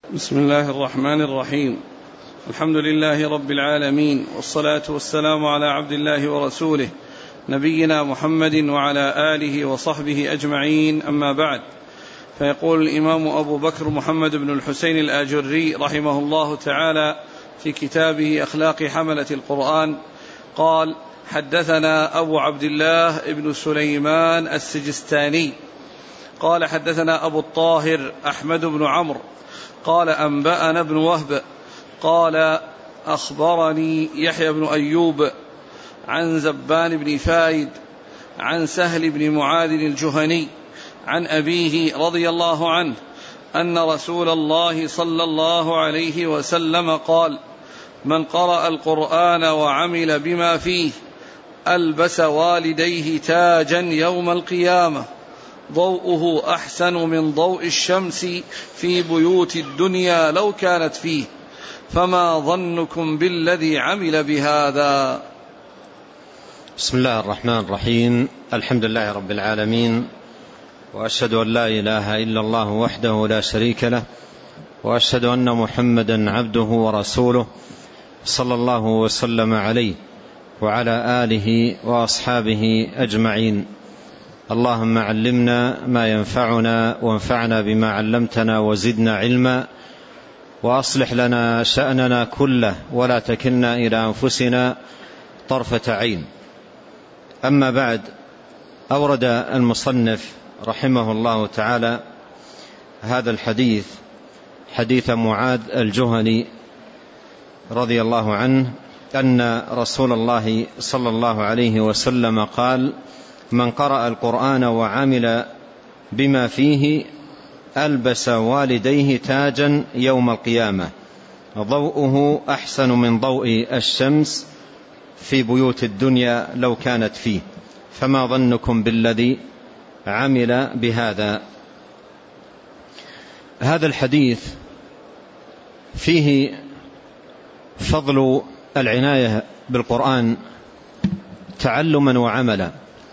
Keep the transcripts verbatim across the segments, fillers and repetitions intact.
بسم الله الرحمن الرحيم. الحمد لله رب العالمين، والصلاة والسلام على عبد الله ورسوله نبينا محمد وعلى آله وصحبه أجمعين، أما بعد. فيقول الإمام أبو بكر محمد بن الحسين الآجري رحمه الله تعالى في كتابه أخلاق حملة القرآن قال: حدثنا أبو عبد الله ابن سليمان السجستاني قال حدثنا أبو الطاهر أحمد بن عمرو قال أنبأنا ابن وهب قال أخبرني يحيى بن أيوب عن زبان بن فايد عن سهل بن معاذ الجهني عن أبيه رضي الله عنه أن رسول الله صلى الله عليه وسلم قال: من قرأ القرآن وعمل بما فيه ألبس والديه تاجا يوم القيامة ضوءه أحسن من ضوء الشمس في بيوت الدنيا لو كانت فيه، فما ظنكم بالذي عمل بهذا؟ بسم الله الرحمن الرحيم. الحمد لله رب العالمين، وأشهد أن لا إله إلا الله وحده لا شريك له، وأشهد أن محمدا عبده ورسوله صلى الله وسلم عليه وعلى آله وأصحابه أجمعين. اللهم علمنا ما ينفعنا وانفعنا بما علمتنا وزدنا علما، وأصلح لنا شأننا كله ولا تكلنا إلى أنفسنا طرفة عين. أما بعد، أورد المصنف رحمه الله تعالى هذا الحديث، حديث معاذ الجهني رضي الله عنه أن رسول الله صلى الله عليه وسلم قال: من قرأ القرآن وعمل بما فيه ألبس والديه تاجا يوم القيامة ضوءه أحسن من ضوء الشمس في بيوت الدنيا لو كانت فيه، فما ظنكم بالذي عمل بهذا؟ هذا الحديث فيه فضل العناية بالقرآن تعلما وعملا،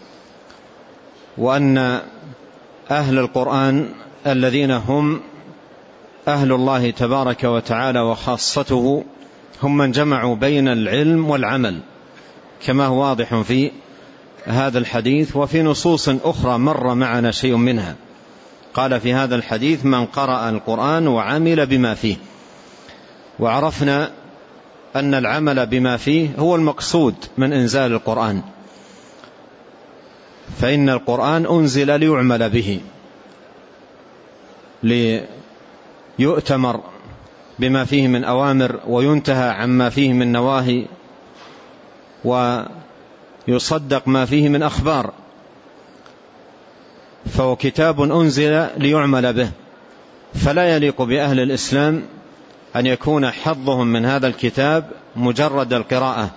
وأن أهل القرآن الذين هم أهل الله تبارك وتعالى وخاصته هم من جمعوا بين العلم والعمل، كما هو واضح في هذا الحديث وفي نصوص أخرى مر معنا شيء منها. قال في هذا الحديث: من قرأ القرآن وعمل بما فيه. وعرفنا أن العمل بما فيه هو المقصود من إنزال القرآن، فإن القرآن أنزل ليعمل به، ليؤتمر بما فيه من أوامر وينتهى عما فيه من نواهي، ويصدق ما فيه من أخبار، فهو كتاب أنزل ليعمل به. فلا يليق بأهل الإسلام أن يكون حظهم من هذا الكتاب مجرد القراءة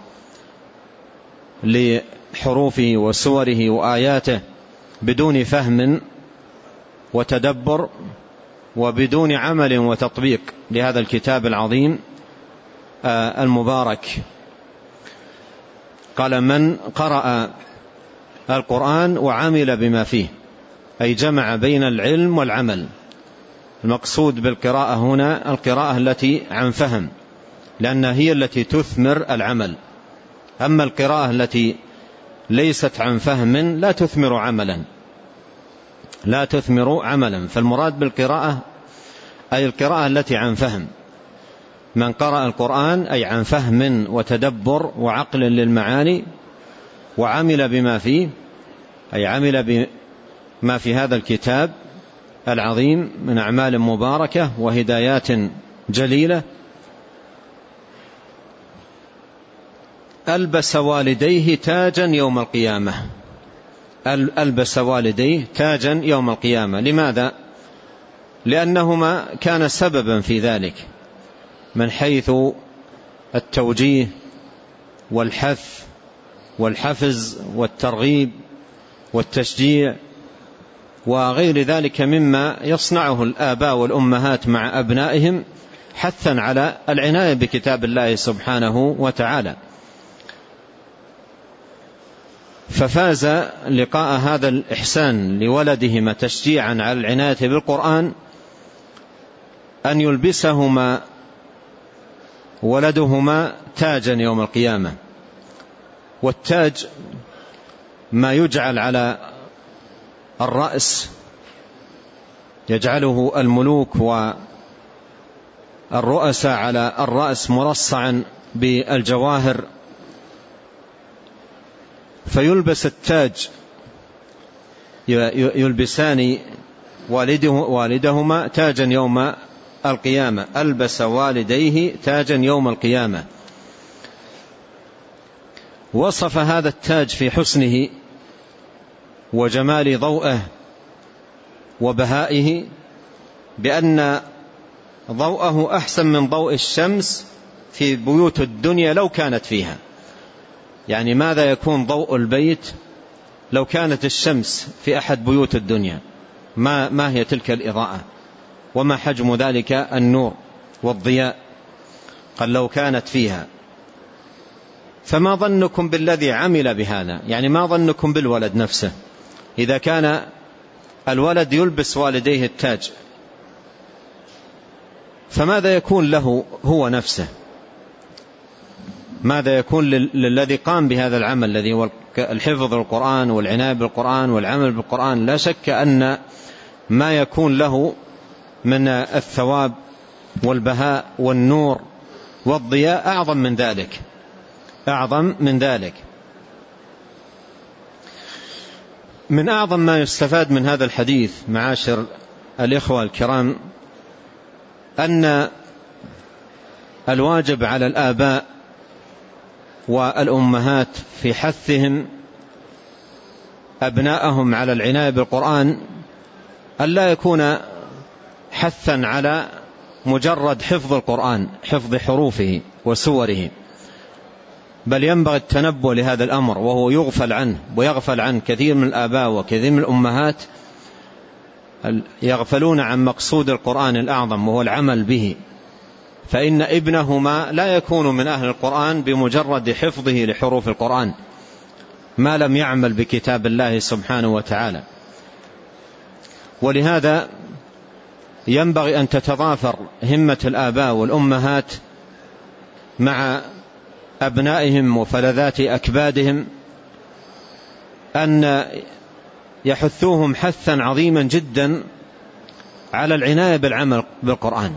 لحروفه وسوره وآياته بدون فهم وتدبر وبدون عمل وتطبيق لهذا الكتاب العظيم المبارك. قال: من قرأ القرآن وعمل بما فيه، أي جمع بين العلم والعمل. المقصود بالقراءة هنا القراءة التي عن فهم، لأنها هي التي تثمر العمل. أما القراءة التي ليست عن فهم لا تثمر عملا لا تثمر عملا فالمراد بالقراءة أي القراءة التي عن فهم. من قرأ القرآن أي عن فهم وتدبر وعقل للمعاني، وعمل بما فيه أي عمل بما في هذا الكتاب العظيم من أعمال مباركة وهدايات جليلة. ألبس والديه تاجا يوم القيامة. ألبس والديه تاجا يوم القيامة. لماذا؟ لأنهما كان سببا في ذلك من حيث التوجيه والحث والحفز والترغيب والتشجيع وغير ذلك مما يصنعه الآباء والأمهات مع أبنائهم حثا على العناية بكتاب الله سبحانه وتعالى. ففاز لقاء هذا الإحسان لولدهما تشجيعا على العناية بالقرآن أن يلبسهما ولدهما تاجا يوم القيامة. والتاج ما يجعل على الرأس، يجعله الملوك والرؤساء على الرأس مرصعا بالجواهر، فيلبس التاج، يلبسان والده والدهما تاجا يوم القيامة، ألبس والديه تاجا يوم القيامة. وصف هذا التاج في حسنه وجمال ضوءه وبهائه بأن ضوءه أحسن من ضوء الشمس في بيوت الدنيا لو كانت فيها. يعني ماذا يكون ضوء البيت لو كانت الشمس في أحد بيوت الدنيا؟ ما, ما هي تلك الإضاءة وما حجم ذلك النور والضياء؟ قال لو كانت فيها. فما ظنكم بالذي عمل بهذا؟ يعني ما ظنكم بالولد نفسه إذا كان الولد يلبس والديه التاج، فماذا يكون له هو نفسه؟ ماذا يكون للذي قام بهذا العمل الذي هو الحفظ القرآن والعناية بالقرآن والعمل بالقرآن؟ لا شك أن ما يكون له من الثواب والبهاء والنور والضياء أعظم من ذلك، أعظم من ذلك. من أعظم ما يستفاد من هذا الحديث معاشر الإخوة الكرام أن الواجب على الآباء والأمهات في حثهم أبناءهم على العناية بالقرآن أن لا يكون حثا على مجرد حفظ القرآن، حفظ حروفه وسوره، بل ينبغي التنبه لهذا الأمر، وهو يغفل عنه ويغفل عنه كثير من الآباء وكثير من الأمهات، يغفلون عن مقصود القرآن الأعظم وهو العمل به. فإن ابنهما لا يكون من أهل القرآن بمجرد حفظه لحروف القرآن ما لم يعمل بكتاب الله سبحانه وتعالى. ولهذا ينبغي أن تتضافر همة الآباء والأمهات مع أبنائهم وفلذات أكبادهم أن يحثوهم حثا عظيما جدا على العناية بالعمل بالقرآن.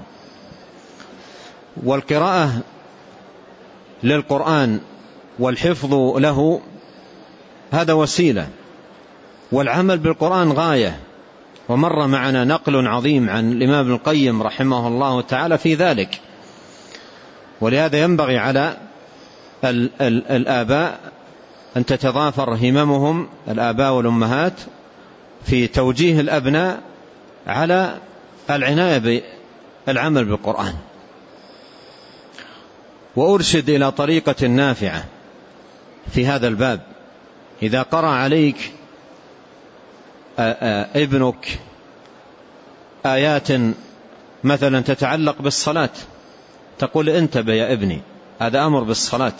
والقراءة للقرآن والحفظ له هذا وسيلة، والعمل بالقرآن غاية. ومر معنا نقل عظيم عن الإمام ابن القيم رحمه الله تعالى في ذلك. ولهذا ينبغي على ال ال الآباء أن تتضافر هممهم، الآباء والأمهات، في توجيه الأبناء على العناية بالعمل بالقرآن. وأرشد إلى طريقة نافعة في هذا الباب. إذا قرأ عليك ابنك آيات مثلا تتعلق بالصلاة، تقول انتبه يا ابني، هذا أمر بالصلاة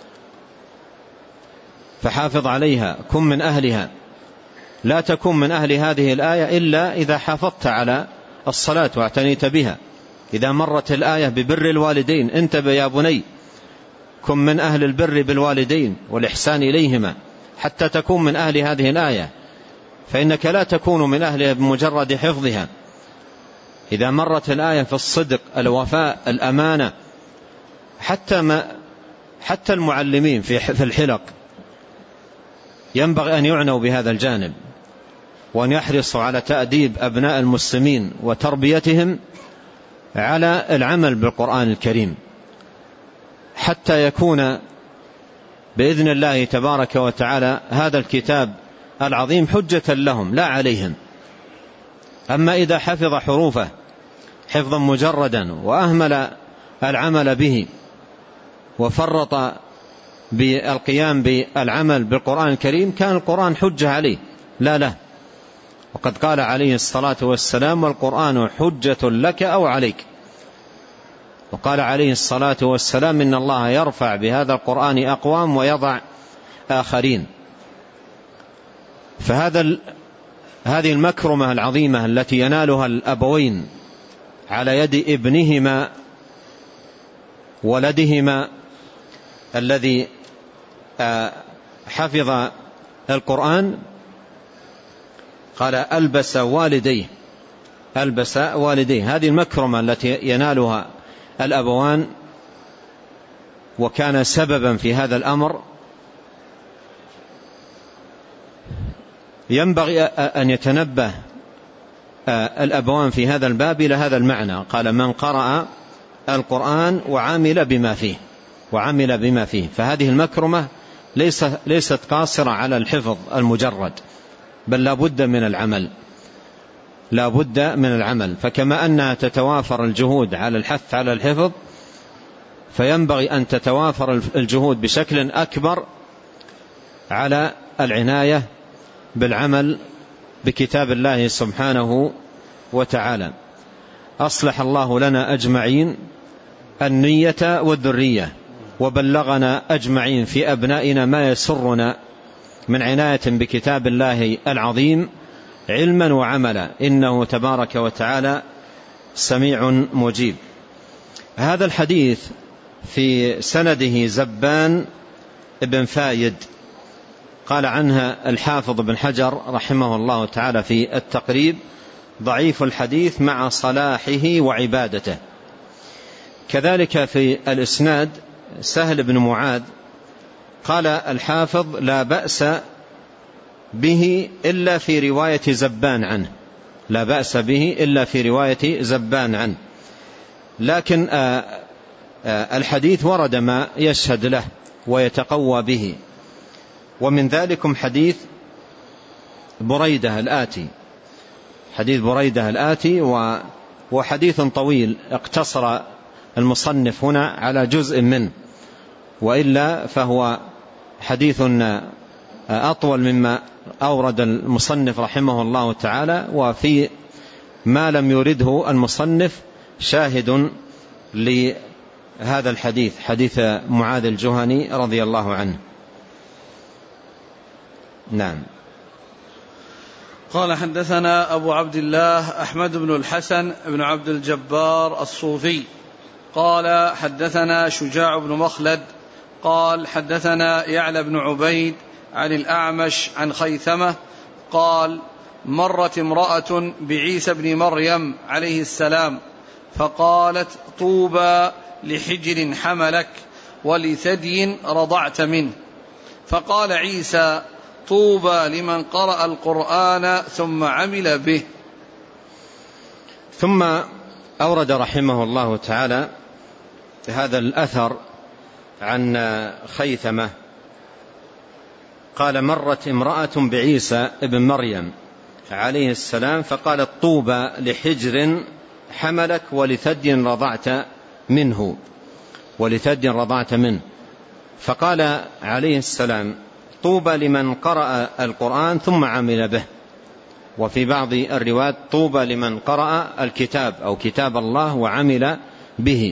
فحافظ عليها، كن من أهلها. لا تكن من أهل هذه الآية إلا إذا حافظت على الصلاة واعتنيت بها. إذا مرت الآية ببر الوالدين انتبه يا بني، كن من أهل البر بالوالدين والإحسان إليهما حتى تكون من أهل هذه الآية، فإنك لا تكون من أهلها بمجرد حفظها. إذا مرت الآية في الصدق، الوفاء، الأمانة، حتى ما حتى المعلمين في الحلق ينبغي أن يعنوا بهذا الجانب، وأن يحرصوا على تأديب أبناء المسلمين وتربيتهم على العمل بالقرآن الكريم، حتى يكون بإذن الله تبارك وتعالى هذا الكتاب العظيم حجة لهم لا عليهم. أما إذا حفظ حروفه حفظا مجردا وأهمل العمل به وفرط بالقيام بالعمل بالقرآن الكريم، كان القرآن حجة عليه لا له. وقد قال عليه الصلاة والسلام: والقرآن حجة لك أو عليك. وقال عليه الصلاة والسلام: إن الله يرفع بهذا القرآن أقوام ويضع آخرين. فهذا هذه المكرمة العظيمة التي ينالها الأبوين على يد ابنهما ولدهما الذي حفظ القرآن، قال ألبس والديه ألبس والديه هذه المكرمة التي ينالها الأبوان، وكان سببا في هذا الأمر. ينبغي أن يتنبه الأبوان في هذا الباب إلى هذا المعنى. قال من قرأ القرآن وعمل بما فيه وعمل بما فيه فهذه المكرمة ليست قاصرة على الحفظ المجرد، بل لا بد من العمل لا بد من العمل. فكما أنها تتوافر الجهود على الحث على الحفظ، فينبغي أن تتوافر الجهود بشكل أكبر على العناية بالعمل بكتاب الله سبحانه وتعالى. أصلح الله لنا أجمعين النية والذرية، وبلغنا أجمعين في أبنائنا ما يسرنا من عناية بكتاب الله العظيم علما وعملا، إنه تبارك وتعالى سميع مجيب. هذا الحديث في سنده زبان ابن فايد، قال عنها الحافظ بن حجر رحمه الله تعالى في التقريب ضعيف الحديث مع صلاحه وعبادته. كذلك في الإسناد سهل بن معاذ، قال الحافظ لا بأس به إلا في رواية زبان عنه لا بأس به إلا في رواية زبان عنه لكن آآ آآ الحديث ورد ما يشهد له ويتقوى به، ومن ذلكم حديث بريدة الآتي حديث بريدة الآتي وحديث طويل اقتصر المصنف هنا على جزء منه، وإلا فهو حديث أطول مما أورد المصنف رحمه الله تعالى، وفي ما لم يرده المصنف شاهد لهذا الحديث، حديث معاذ الجهني رضي الله عنه. نعم. قال حدثنا أبو عبد الله أحمد بن الحسن بن عبد الجبار الصوفي قال حدثنا شجاع بن مخلد قال حدثنا يعلى بن عبيد عن الأعمش عن خيثمة قال مرت امرأة بعيسى بن مريم عليه السلام فقالت طوبى لحجر حملك ولثدي رضعت منه، فقال عيسى طوبى لمن قرأ القرآن ثم عمل به. ثم أورد رحمه الله تعالى هذا الأثر عن خيثمة قال مرت امرأة بعيسى ابن مريم عليه السلام فقالت طوبى لحجر حملك ولثدي رضعت منه ولثدي رضعت منه فقال عليه السلام طوبى لمن قرأ القرآن ثم عمل به. وفي بعض الروايات طوبى لمن قرأ الكتاب أو كتاب الله وعمل به.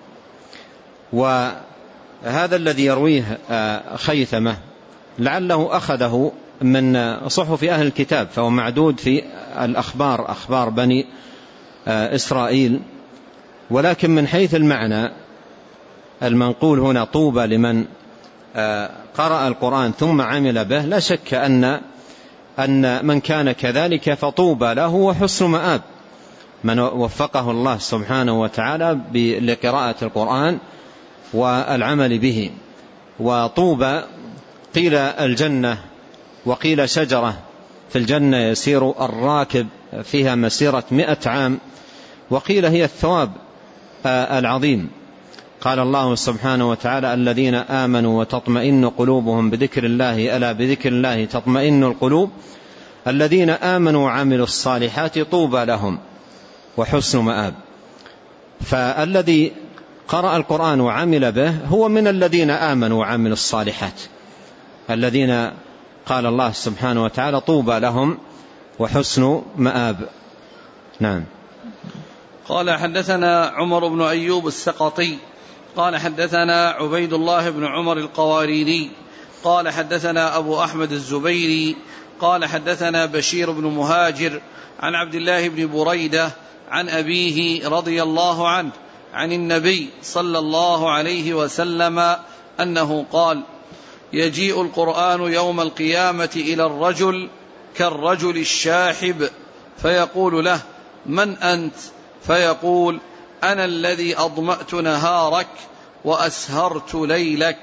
وهذا الذي يرويه خيثمة لعله أخذه من صحف أهل الكتاب، فهو معدود في الأخبار أخبار بني إسرائيل، ولكن من حيث المعنى المنقول هنا طوبى لمن قرأ القرآن ثم عمل به، لا شك أن أن من كان كذلك فطوبى له وحسن مآب، من وفقه الله سبحانه وتعالى لقراءة القرآن والعمل به. وطوبى قيل الجنة وقيل شجرة في الجنة يسير الراكب فيها مسيرة مئة عام، وقيل هي الثواب العظيم. قال الله سبحانه وتعالى الذين آمنوا وتطمئن قلوبهم بذكر الله ألا بذكر الله تطمئن القلوب الذين آمنوا وعملوا الصالحات طوبى لهم وحسن مآب. فالذي قرأ القرآن وعمل به هو من الذين آمنوا وعملوا الصالحات، الذين قال الله سبحانه وتعالى طوبى لهم وحسن مآب. نعم. قال حدثنا عمر بن أيوب السقطي قال حدثنا عبيد الله بن عمر القواريري قال حدثنا أبو أحمد الزبيري قال حدثنا بشير بن مهاجر عن عبد الله بن بريدة عن أبيه رضي الله عنه عن النبي صلى الله عليه وسلم أنه قال: يجيء القرآن يوم القيامة إلى الرجل كالرجل الشاحب فيقول له: من أنت؟ فيقول: أنا الذي أضمأت نهارك وأسهرت ليلك.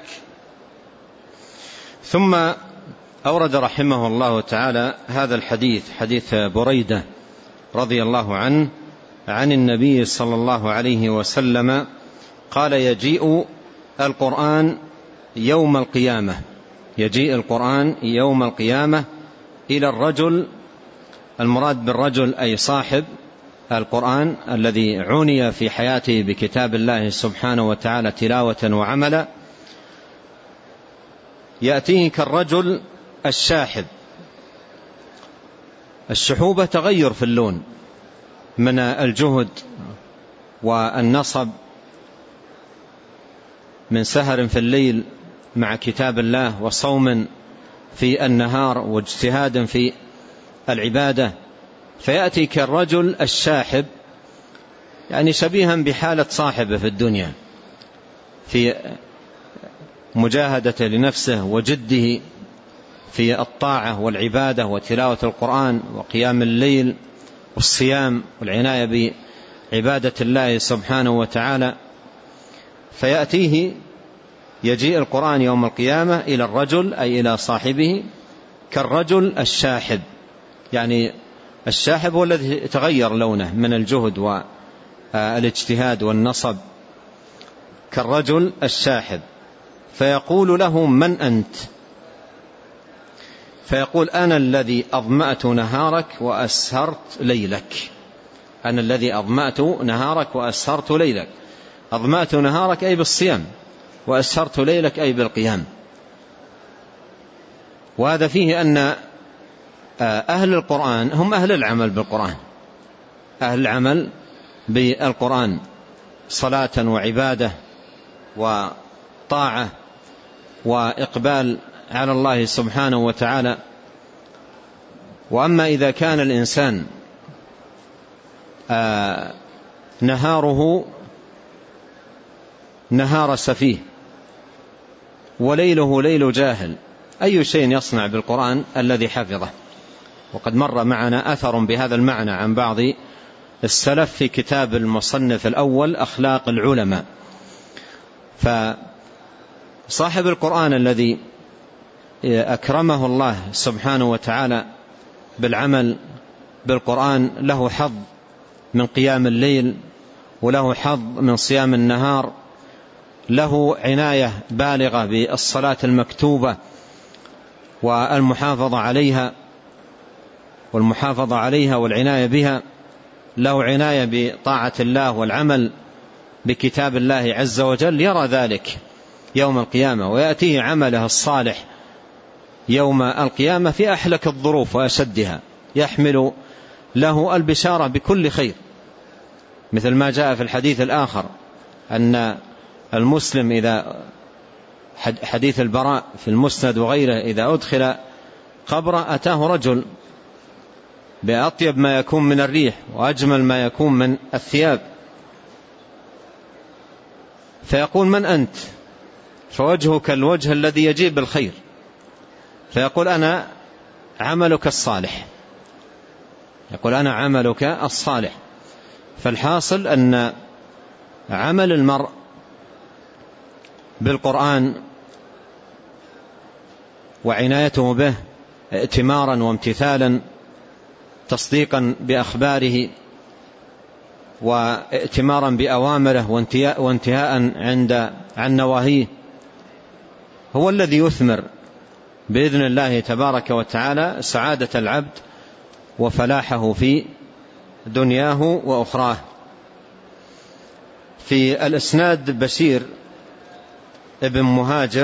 ثم أورد رحمه الله تعالى هذا الحديث، حديث بريدة رضي الله عنه عن النبي صلى الله عليه وسلم قال: يجيء القرآن يوم القيامة يجيء القرآن يوم القيامة إلى الرجل، المراد بالرجل أي صاحب القرآن الذي عني في حياته بكتاب الله سبحانه وتعالى تلاوة وعملا، يأتيه كالرجل الشاحب. الشحوبة تغير في اللون من الجهد والنصب، من سهر في الليل مع كتاب الله وصوم في النهار واجتهاد في العبادة، فيأتي كالرجل الشاحب، يعني شبيها بحالة صاحبه في الدنيا في مجاهدة لنفسه وجده في الطاعة والعبادة وتلاوة القرآن وقيام الليل والصيام والعناية بعبادة الله سبحانه وتعالى. فيأتيه يجيء القرآن يوم القيامة إلى الرجل أي إلى صاحبه كالرجل الشاحب، يعني الشاحب هو الذي تغير لونه من الجهد والاجتهاد والنصب، كالرجل الشاحب. فيقول له: من أنت؟ فيقول: أنا الذي أضمأت نهارك وأسهرت ليلك. أنا الذي أضمأت نهارك وأسهرت ليلك. أضمأت نهارك أي بالصيام، وأسهرت ليلك أي بالقيام. وهذا فيه أن أهل القرآن هم أهل العمل بالقرآن، أهل العمل بالقرآن صلاة وعبادة وطاعة وإقبال على الله سبحانه وتعالى. وأما إذا كان الإنسان نهاره نهار سفيه وليله ليل جاهل، أي شيء يصنع بالقرآن الذي حفظه؟ وقد مر معنا أثر بهذا المعنى عن بعض السلف في كتاب المصنف الأول أخلاق العلماء. فصاحب القرآن الذي أكرمه الله سبحانه وتعالى بالعمل بالقرآن له حظ من قيام الليل، وله حظ من صيام النهار، له عناية بالغة بالصلاة المكتوبة والمحافظة عليها والمحافظة عليها والعناية بها، له عناية بطاعة الله والعمل بكتاب الله عز وجل، يرى ذلك يوم القيامة، ويأتيه عمله الصالح يوم القيامة في أحلك الظروف وأشدها، يحمل له البشارة بكل خير، مثل ما جاء في الحديث الآخر أن المسلم إذا حديث البراء في المسند وغيره إذا أدخل قبر أتاه رجل بأطيب ما يكون من الريح وأجمل ما يكون من الثياب، فيقول: من أنت؟ فوجهك الوجه الذي يجيب الخير، فيقول: أنا عملك الصالح يقول أنا عملك الصالح. فالحاصل أن عمل المرء بالقرآن وعنايته به ائتمارا وامتثالا، تصديقا بأخباره وائتمارا بأوامره وانتهاء عند عن نواهيه، هو الذي يثمر بإذن الله تبارك وتعالى سعادة العبد وفلاحه في دنياه وأخراه. في الإسناد بشير ابن مهاجر،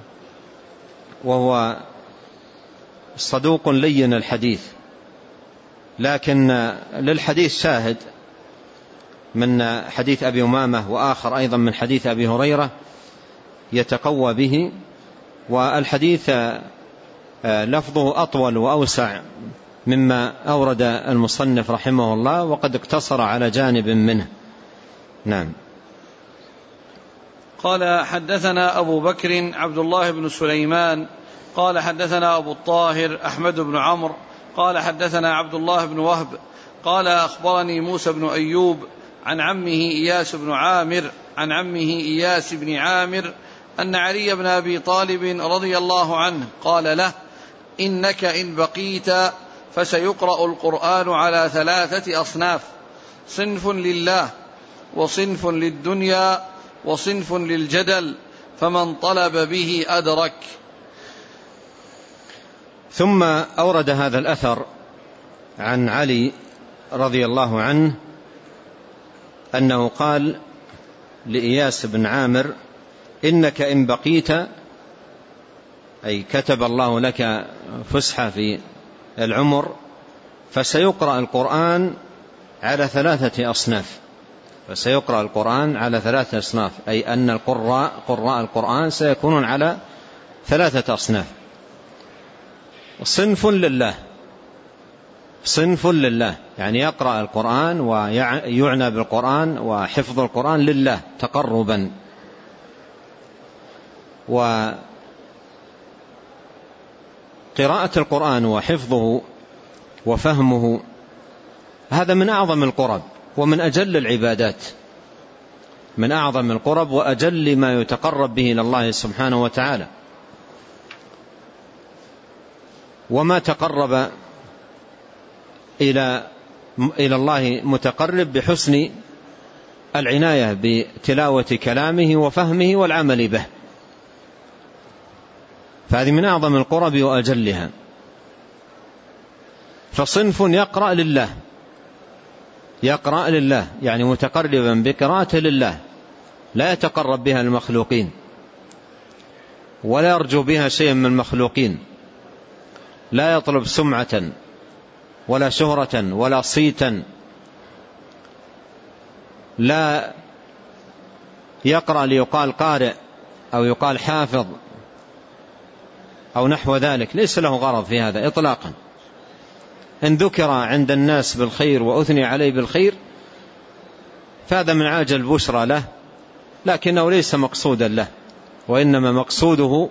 وهو صدوق لين الحديث، لكن للحديث شاهد من حديث أبي أمامة، وآخر أيضا من حديث أبي هريرة يتقوى به، والحديث لفظه أطول وأوسع مما أورد المصنف رحمه الله، وقد اقتصر على جانب منه. نعم. قال حدثنا أبو بكر عبد الله بن سليمان قال حدثنا أبو الطاهر أحمد بن عمرو قال حدثنا عبد الله بن وهب قال أخبرني موسى بن أيوب عن عمه إياس بن عامر عن عمه إياس بن عامر أن علي بن أبي طالب رضي الله عنه قال له: إنك إن بقيت فسيقرأ القرآن على ثلاثة أصناف: صنف لله، وصنف للدنيا، وصنف للجدل، فمن طلب به أدرك. ثم أورد هذا الأثر عن علي رضي الله عنه أنه قال لإياس بن عامر: إنك إن بقيت، أي كتب الله لك فسحة في العمر، فسيقرأ القرآن على ثلاثة أصناف. فسيقرأ القرآن على ثلاثة أصناف، أي أن القراء قراء القرآن سيكونون على ثلاثة أصناف: صنف لله، صنف لله يعني يقرأ القرآن ويعنى بالقرآن وحفظ القرآن لله تقربا، وقراءة القرآن وحفظه وفهمه هذا من أعظم القرب ومن أجل العبادات، من أعظم القرب وأجل ما يتقرب به إلى الله سبحانه وتعالى. وما تقرب إلى إلى الله متقرب بحسن العناية بتلاوة كلامه وفهمه والعمل به، فهذه من أعظم القرب وأجلها. فصنف يقرأ لله، يقرأ لله يعني متقربا بقراءته لله، لا يتقرب بها المخلوقين ولا يرجو بها شيئا من المخلوقين، لا يطلب سمعة ولا شهرة ولا صيتا، لا يقرأ ليقال قارئ أو يقال حافظ أو نحو ذلك، ليس له غرض في هذا إطلاقا. إن ذكر عند الناس بالخير وأثني عليه بالخير فهذا من عاجل البشرى له، لكنه ليس مقصودا له، وإنما مقصوده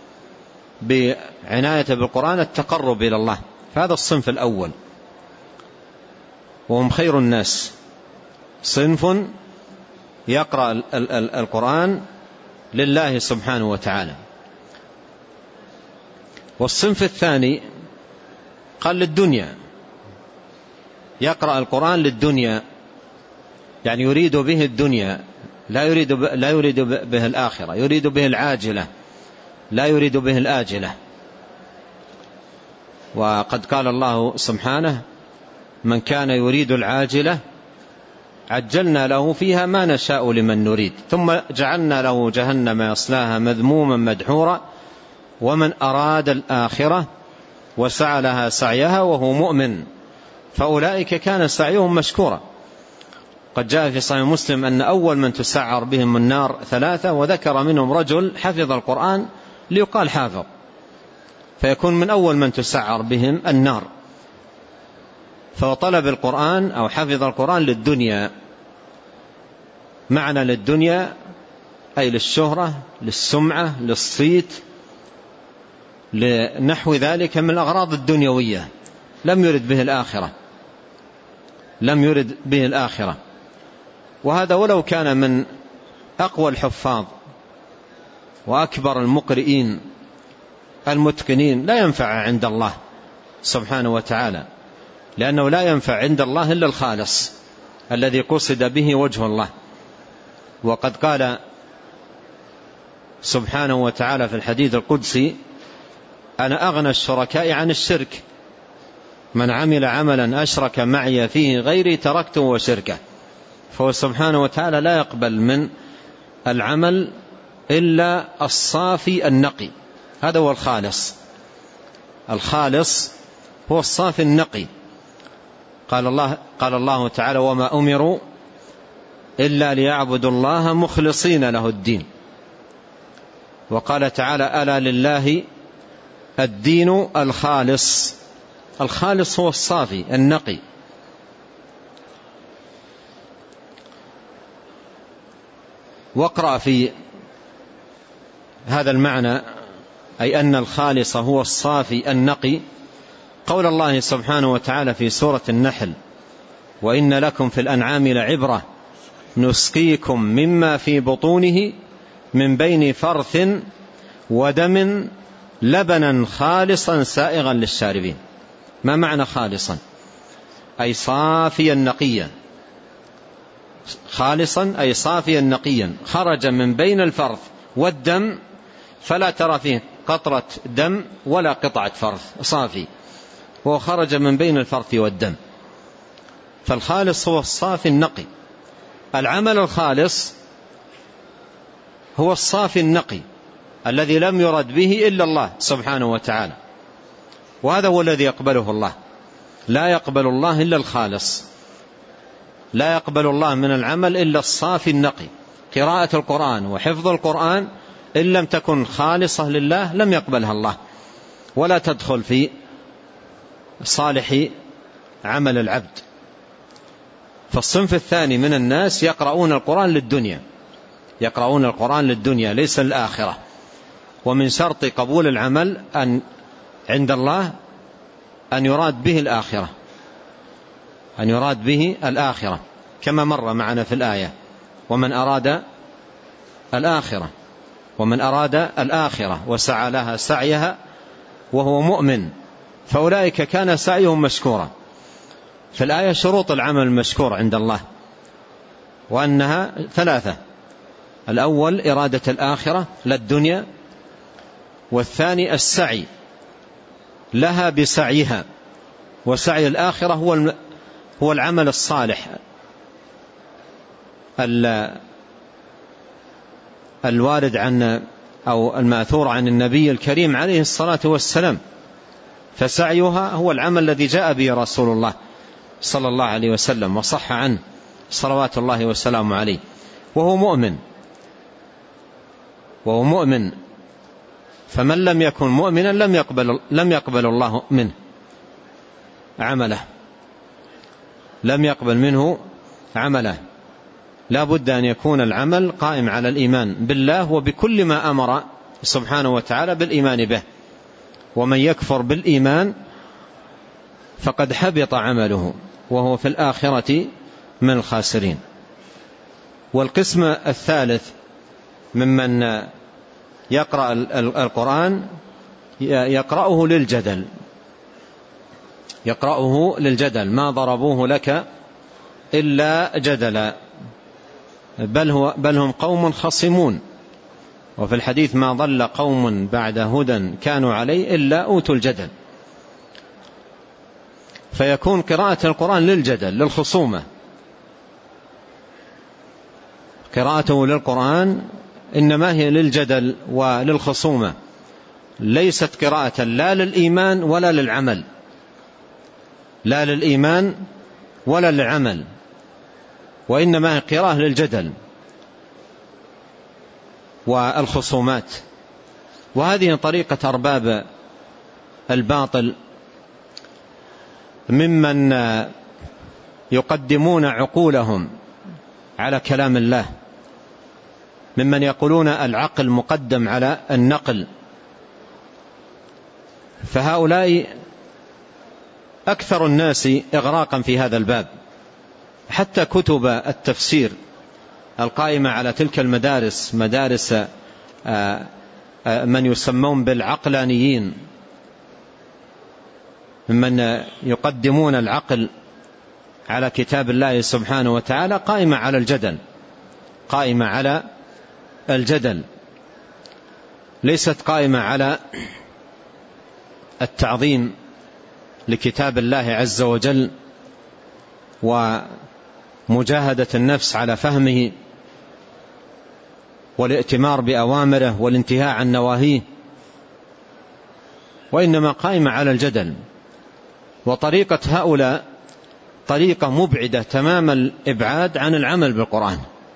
بعناية بالقرآن التقرب إلى الله. فهذا الصنف الأول وهم خير الناس، صنف يقرأ القرآن لله سبحانه وتعالى. والصنف الثاني قال للدنيا، يقرأ القرآن للدنيا يعني يريد به الدنيا، لا يريد لا يريد به الآخرة، يريد به العاجلة لا يريد به الآجلة. وقد قال الله سبحانه: من كان يريد العاجلة عجلنا له فيها ما نشاء لمن نريد ثم جعلنا له جهنم يصلاها مذموما مدحورا ومن أراد الآخرة وسعى لها سعيها وهو مؤمن فأولئك كان سعيهم مشكورا. قد جاء في صحيح مسلم أن أول من تسعر بهم النار ثلاثة، وذكر منهم رجل حفظ القرآن ليقال حافظ، فيكون من أول من تسعر بهم النار. فطلب القرآن أو حفظ القرآن للدنيا، معنى للدنيا أي للشهرة، للسمعة، للصيت، لنحو ذلك من الأغراض الدنيوية، لم يرد به الآخرة، لم يرد به الآخرة. وهذا ولو كان من أقوى الحفاظ وأكبر المقرئين المتقنين لا ينفع عند الله سبحانه وتعالى، لأنه لا ينفع عند الله إلا الخالص الذي قصد به وجه الله. وقد قال سبحانه وتعالى في الحديث القدسي: أنا أغنى الشركاء عن الشرك، من عمل عملا أشرك معي فيه غيري تركته وشركه. فهو سبحانه وتعالى لا يقبل من العمل إلا الصافي النقي، هذا هو الخالص. الخالص هو الصافي النقي. قال الله, قال الله تعالى: وما أمروا إلا ليعبدوا الله مخلصين له الدين. وقال تعالى: ألا لله الدين الخالص. الخالص هو الصافي النقي. واقرأ في هذا المعنى، أي أن الخالص هو الصافي النقي، قول الله سبحانه وتعالى في سورة النحل: وإن لكم في الأنعام لعبرة نسقيكم مما في بطونه من بين فرث ودم لبنا خالصا سائغا للشاربين. ما معنى خالصا؟ أي صافيا نقيا. خالصا أي صافيا نقيا، خرج من بين الفرث والدم فلا ترى فيه قطرة دم ولا قطعة فرث، صافي، هو خرج من بين الفرث والدم. فالخالص هو الصافي النقي. العمل الخالص هو الصافي النقي الذي لم يرد به إلا الله سبحانه وتعالى، وهذا هو الذي يقبله الله. لا يقبل الله إلا الخالص، لا يقبل الله من العمل إلا الصافي النقي. قراءة القرآن وحفظ القرآن إن لم تكن خالصة لله لم يقبلها الله، ولا تدخل في صالح عمل العبد. فالصنف الثاني من الناس يقرؤون القرآن للدنيا، يقرؤون القرآن للدنيا ليس الآخرة. ومن شرط قبول العمل أن عند الله أن يراد به الآخرة، أن يراد به الآخرة كما مر معنا في الآية: ومن أراد الآخرة ومن أراد الآخرة وسعى لها سعيها وهو مؤمن فأولئك كان سعيهم مشكورا. في الآية شروط العمل المشكور عند الله، وأنها ثلاثة: الأول إرادة الآخرة للدنيا، والثاني السعي لها بسعيها، وسعي الآخرة هو هو العمل الصالح الوارد عن أو الماثور عن النبي الكريم عليه الصلاة والسلام. فسعيها هو العمل الذي جاء به رسول الله صلى الله عليه وسلم وصح عنه صلوات الله وسلامه عليه، وهو مؤمن وهو مؤمن فمن لم يكن مؤمنا لم يقبل لم يقبل الله منه عمله، لم يقبل منه عمله. لا بد أن يكون العمل قائم على الإيمان بالله وبكل ما أمر سبحانه وتعالى بالإيمان به. ومن يكفر بالإيمان فقد حبط عمله وهو في الآخرة من الخاسرين. والقسم الثالث ممن يقرأ القرآن يقرأه للجدل، يقرأه للجدل، ما ضربوه لك إلا جدلا، بل, هو بل هم قوم خصمون. وفي الحديث: ما ضل قوم بعد هدى كانوا عليه إلا أوتوا الجدل. فيكون قراءة القرآن للجدل، للخصومة. قراءته للقرآن إنما هي للجدل وللخصومة، ليست قراءة لا للإيمان ولا للعمل، لا للإيمان ولا للعمل، وإنما هي قراءة للجدل والخصومات. وهذه طريقة أرباب الباطل ممن يقدمون عقولهم على كلام الله، ممن يقولون العقل مقدم على النقل. فهؤلاء أكثر الناس إغراقا في هذا الباب. حتى كتب التفسير القائمة على تلك المدارس، مدارس من يسمون بالعقلانيين، ممن يقدمون العقل على كتاب الله سبحانه وتعالى، قائمة على الجدل، قائمة على الجدل، ليست قائمة على التعظيم لكتاب الله عز وجل ومجاهدة النفس على فهمه والائتمار بأوامره والانتهاء عن نواهيه، وإنما قائمة على الجدل. وطريقة هؤلاء طريقة مبعدة تمام الإبعاد عن العمل بالقرآن،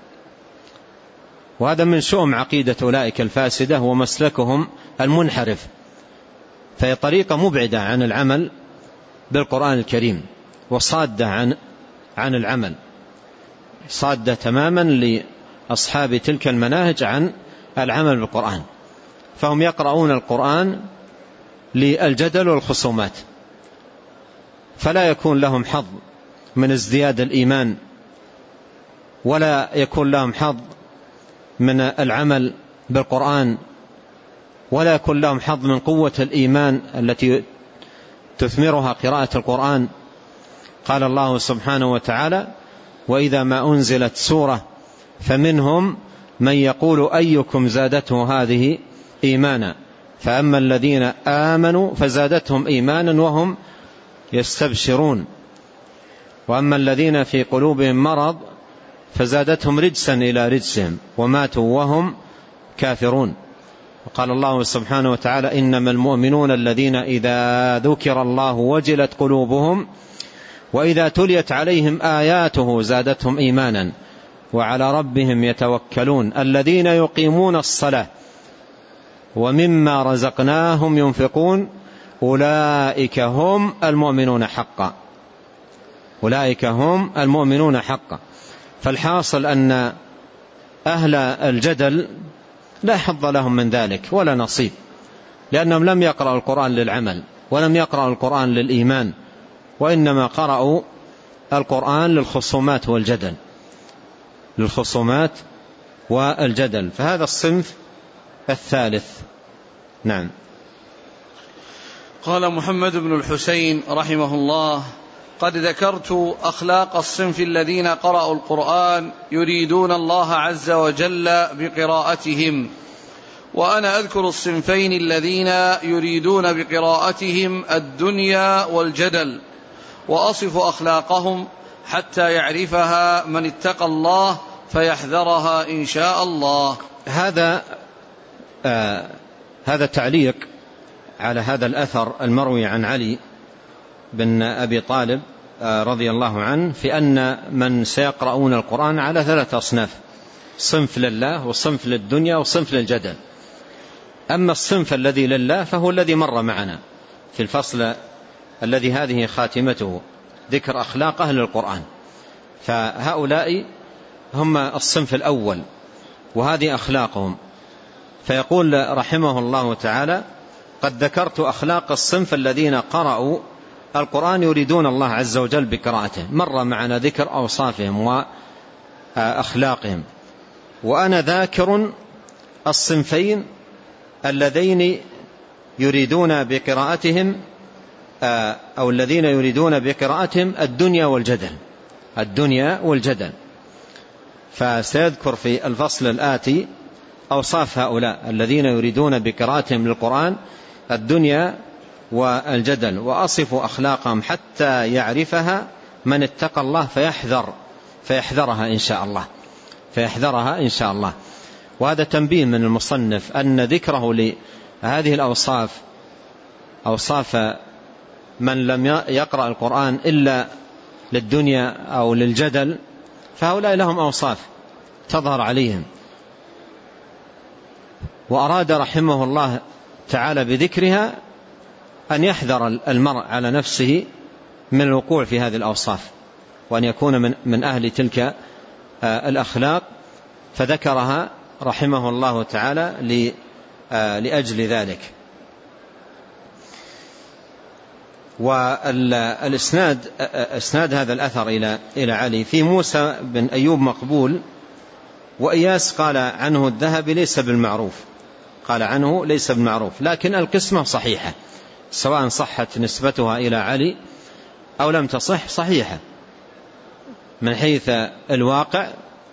وهذا من شؤم عقيدة أولئك الفاسدة ومسلكهم المنحرف. فهي طريقة مبعدة عن العمل بالقرآن الكريم، وصادة عن عن العمل، صادة تماما لأصحاب تلك المناهج عن العمل بالقرآن. فهم يقرؤون القرآن للجدل والخصومات، فلا يكون لهم حظ من ازدياد الإيمان، ولا يكون لهم حظ من العمل بالقرآن، ولا يكون لهم حظ من قوة الإيمان التي تثمرها قراءة القرآن. قال الله سبحانه وتعالى: وإذا ما أنزلت سورة فمنهم من يقول أيكم زادته هذه إيمانا، فأما الذين آمنوا فزادتهم إيمانا وهم يستبشرون، وأما الذين في قلوبهم مرض فزادتهم رجسا إلى رجسهم وماتوا وهم كافرون. وقال الله سبحانه وتعالى: إنما المؤمنون الذين إذا ذكر الله وجلت قلوبهم وإذا تليت عليهم آياته زادتهم إيمانا وعلى ربهم يتوكلون الذين يقيمون الصلاة ومما رزقناهم ينفقون أولئك هم المؤمنون حقا، أولئك هم المؤمنون حقا. فالحاصل أن أهل الجدل لا حظ لهم من ذلك ولا نصيب، لأنهم لم يقرأوا القرآن للعمل ولم يقرأوا القرآن للإيمان، وإنما قرأوا القرآن للخصومات والجدل، للخصومات والجدل. فهذا الصنف الثالث. نعم. قال محمد بن الحسين رحمه الله: قد ذكرت أخلاق الصنف الذين قرأوا القرآن يريدون الله عز وجل بقراءتهم، وأنا أذكر الصنفين الذين يريدون بقراءتهم الدنيا والجدل، وأصف أخلاقهم حتى يعرفها من اتقى الله فيحذرها إن شاء الله. هذا آه هذا تعليق على هذا الأثر المروي عن علي بن أبي طالب آه رضي الله عنه في أن من سيقرؤون القرآن على ثلاث أصناف: صنف لله وصنف للدنيا وصنف للجدل. أما الصنف الذي لله فهو الذي مر معنا في الفصل الذي هذه خاتمته، ذكر أخلاق أهل القرآن. فهؤلاء هم الصنف الأول وهذه أخلاقهم. فيقول رحمه الله تعالى: قد ذكرت أخلاق الصنف الذين قرأوا القرآن يريدون الله عز وجل بقراءته. مر معنا ذكر أوصافهم وأخلاقهم، وأنا ذاكر الصنفين اللذين يريدون بقراءتهم أو الذين يريدون بقراءتهم الدنيا والجدل، الدنيا والجدل. فسيذكر في الفصل الآتي أوصاف هؤلاء الذين يريدون بقراءتهم للقرآن الدنيا والجدل، وأصف أخلاقهم حتى يعرفها من اتقى الله فيحذر فيحذرها إن شاء الله فيحذرها إن شاء الله. وهذا تنبيه من المصنف أن ذكره لهذه الأوصاف، أوصاف من لم يقرأ القرآن إلا للدنيا أو للجدل، فهؤلاء لهم أوصاف تظهر عليهم. وأراد رحمه الله تعالى بذكرها أن يحذر المرء على نفسه من الوقوع في هذه الأوصاف، وأن يكون من من أهل تلك الأخلاق، فذكرها رحمه الله تعالى لأجل ذلك. والإسناد إسناد هذا الأثر إلى إلى علي في موسى بن أيوب مقبول، وإياس قال عنه الذهبي ليس بالمعروف، قال عنه ليس بالمعروف، لكن القسمة صحيحة، سواء صحت نسبتها إلى علي أو لم تصح صحيحة من حيث الواقع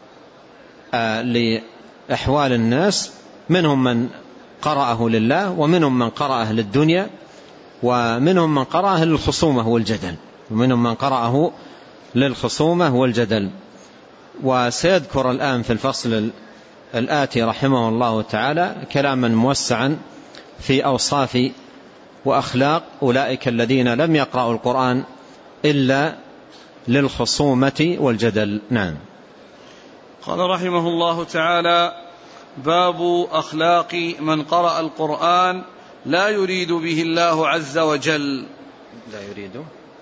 لأحوال الناس، منهم من قرأه لله ومنهم من قرأه للدنيا ومنهم من قرأه للخصومة والجدل ومنهم من قرأه للخصومة والجدل. وسيذكر الآن في الفصل الآتي رحمه الله تعالى كلاما موسعا في أوصاف وأخلاق أولئك الذين لم يقرأوا القرآن إلا للخصومة والجدل. نعم. قال رحمه الله تعالى: باب أخلاق من قرأ القرآن لا يريد به الله عز وجل. لا يريد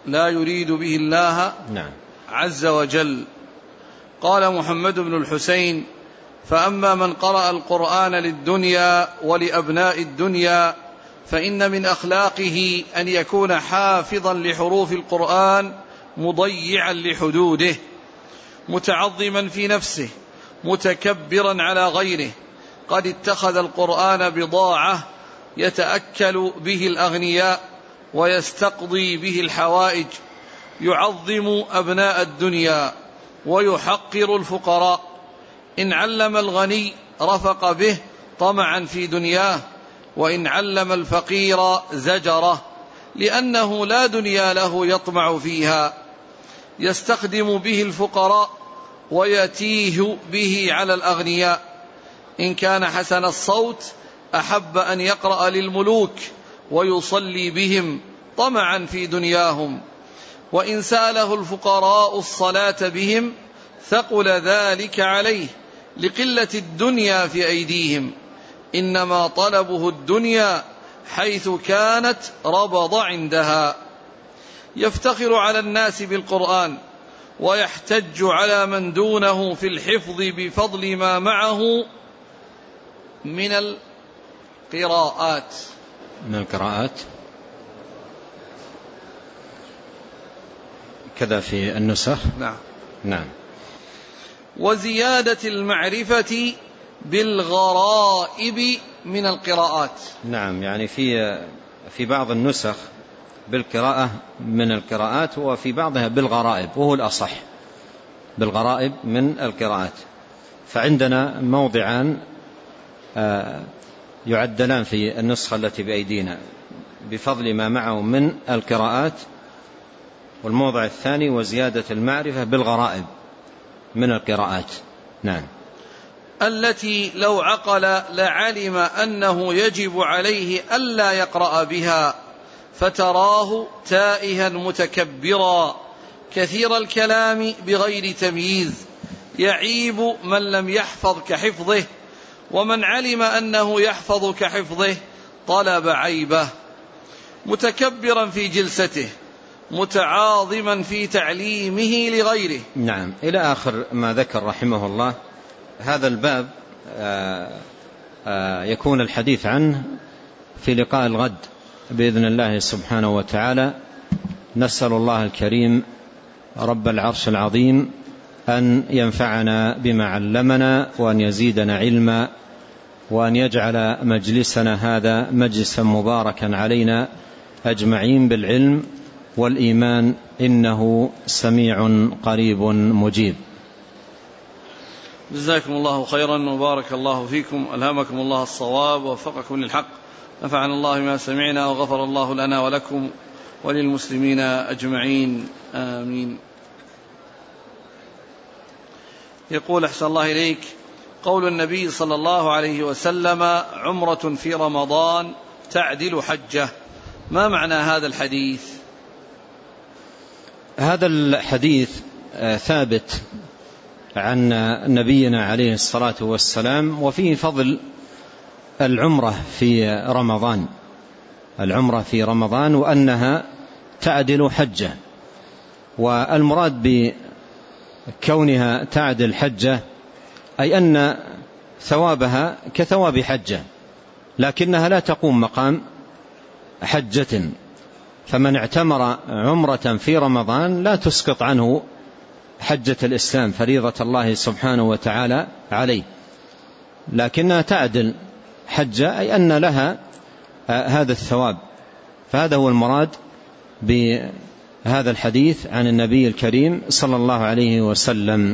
لا يريد به الله نعم. عز وجل. قال محمد بن الحسين: فأما من قرأ القرآن للدنيا ولأبناء الدنيا فإن من أخلاقه أن يكون حافظا لحروف القرآن مضيعا لحدوده، متعظما في نفسه، متكبرا على غيره، قد اتخذ القرآن بضاعة يتأكل به الأغنياء ويستقضي به الحوائج، يعظم أبناء الدنيا ويحقر الفقراء. إن علم الغني رفق به طمعا في دنياه، وإن علم الفقير زجره، لأنه لا دنيا له يطمع فيها. يستخدم به الفقراء ويتيه به على الأغنياء. إن كان حسن الصوت أحب أن يقرأ للملوك ويصلي بهم طمعا في دنياهم. وإن سأله الفقراء الصلاة بهم ثقل ذلك عليه لقلة الدنيا في أيديهم. إنما طلبه الدنيا حيث كانت ربض عندها. يفتخر على الناس بالقرآن ويحتج على من دونه في الحفظ بفضل ما معه من القراءات. من القراءات كذا في النسخ. نعم. نعم. وزيادة المعرفة بالغرائب من القراءات. نعم، يعني في في بعض النسخ بالقراءة من القراءات، وفي بعضها بالغرائب، وهو الأصح بالغرائب من القراءات. فعندنا موضعان يعدلان في النسخة التي بأيدينا بفضل ما معه من القراءات، والموضع الثاني وزيادة المعرفة بالغرائب من القراءات. نعم. التي لو عقل لعلم أنه يجب عليه ألا يقرأ بها، فتراه تائها متكبرا كثير الكلام بغير تمييز، يعيب من لم يحفظ كحفظه، ومن علم أنه يحفظ كحفظه طلب عيبه. متكبرا في جلسته، متعاظما في تعليمه لغيره. نعم، إلى آخر ما ذكر رحمه الله. هذا الباب آآ آآ يكون الحديث عنه في لقاء الغد بإذن الله سبحانه وتعالى. نسأل الله الكريم رب العرش العظيم أن ينفعنا بما علمنا، وأن يزيدنا علما، وأن يجعل مجلسنا هذا مجلسا مباركا علينا أجمعين بالعلم والإيمان، إنه سميع قريب مجيب. جزاكم الله خيرا وبارك الله فيكم، ألهمكم الله الصواب ووفقكم للحق، نفعنا الله ما سمعنا وغفر الله لنا ولكم وللمسلمين أجمعين، آمين. يقول أحسن الله إليك: قول النبي صلى الله عليه وسلم: عمرة في رمضان تعدل حجة، ما معنى هذا الحديث؟ هذا الحديث ثابت عن نبينا عليه الصلاة والسلام، وفيه فضل العمرة في رمضان، العمرة في رمضان، وأنها تعدل حجة. والمراد بكونها تعدل حجة أي أن ثوابها كثواب حجة، لكنها لا تقوم مقام حجة. فمن اعتمر عمرة في رمضان لا تسقط عنه حجة الإسلام، فريضة الله سبحانه وتعالى عليه، لكنها تعدل حجة أي أن لها هذا الثواب. فهذا هو المراد بهذا الحديث عن النبي الكريم صلى الله عليه وسلم.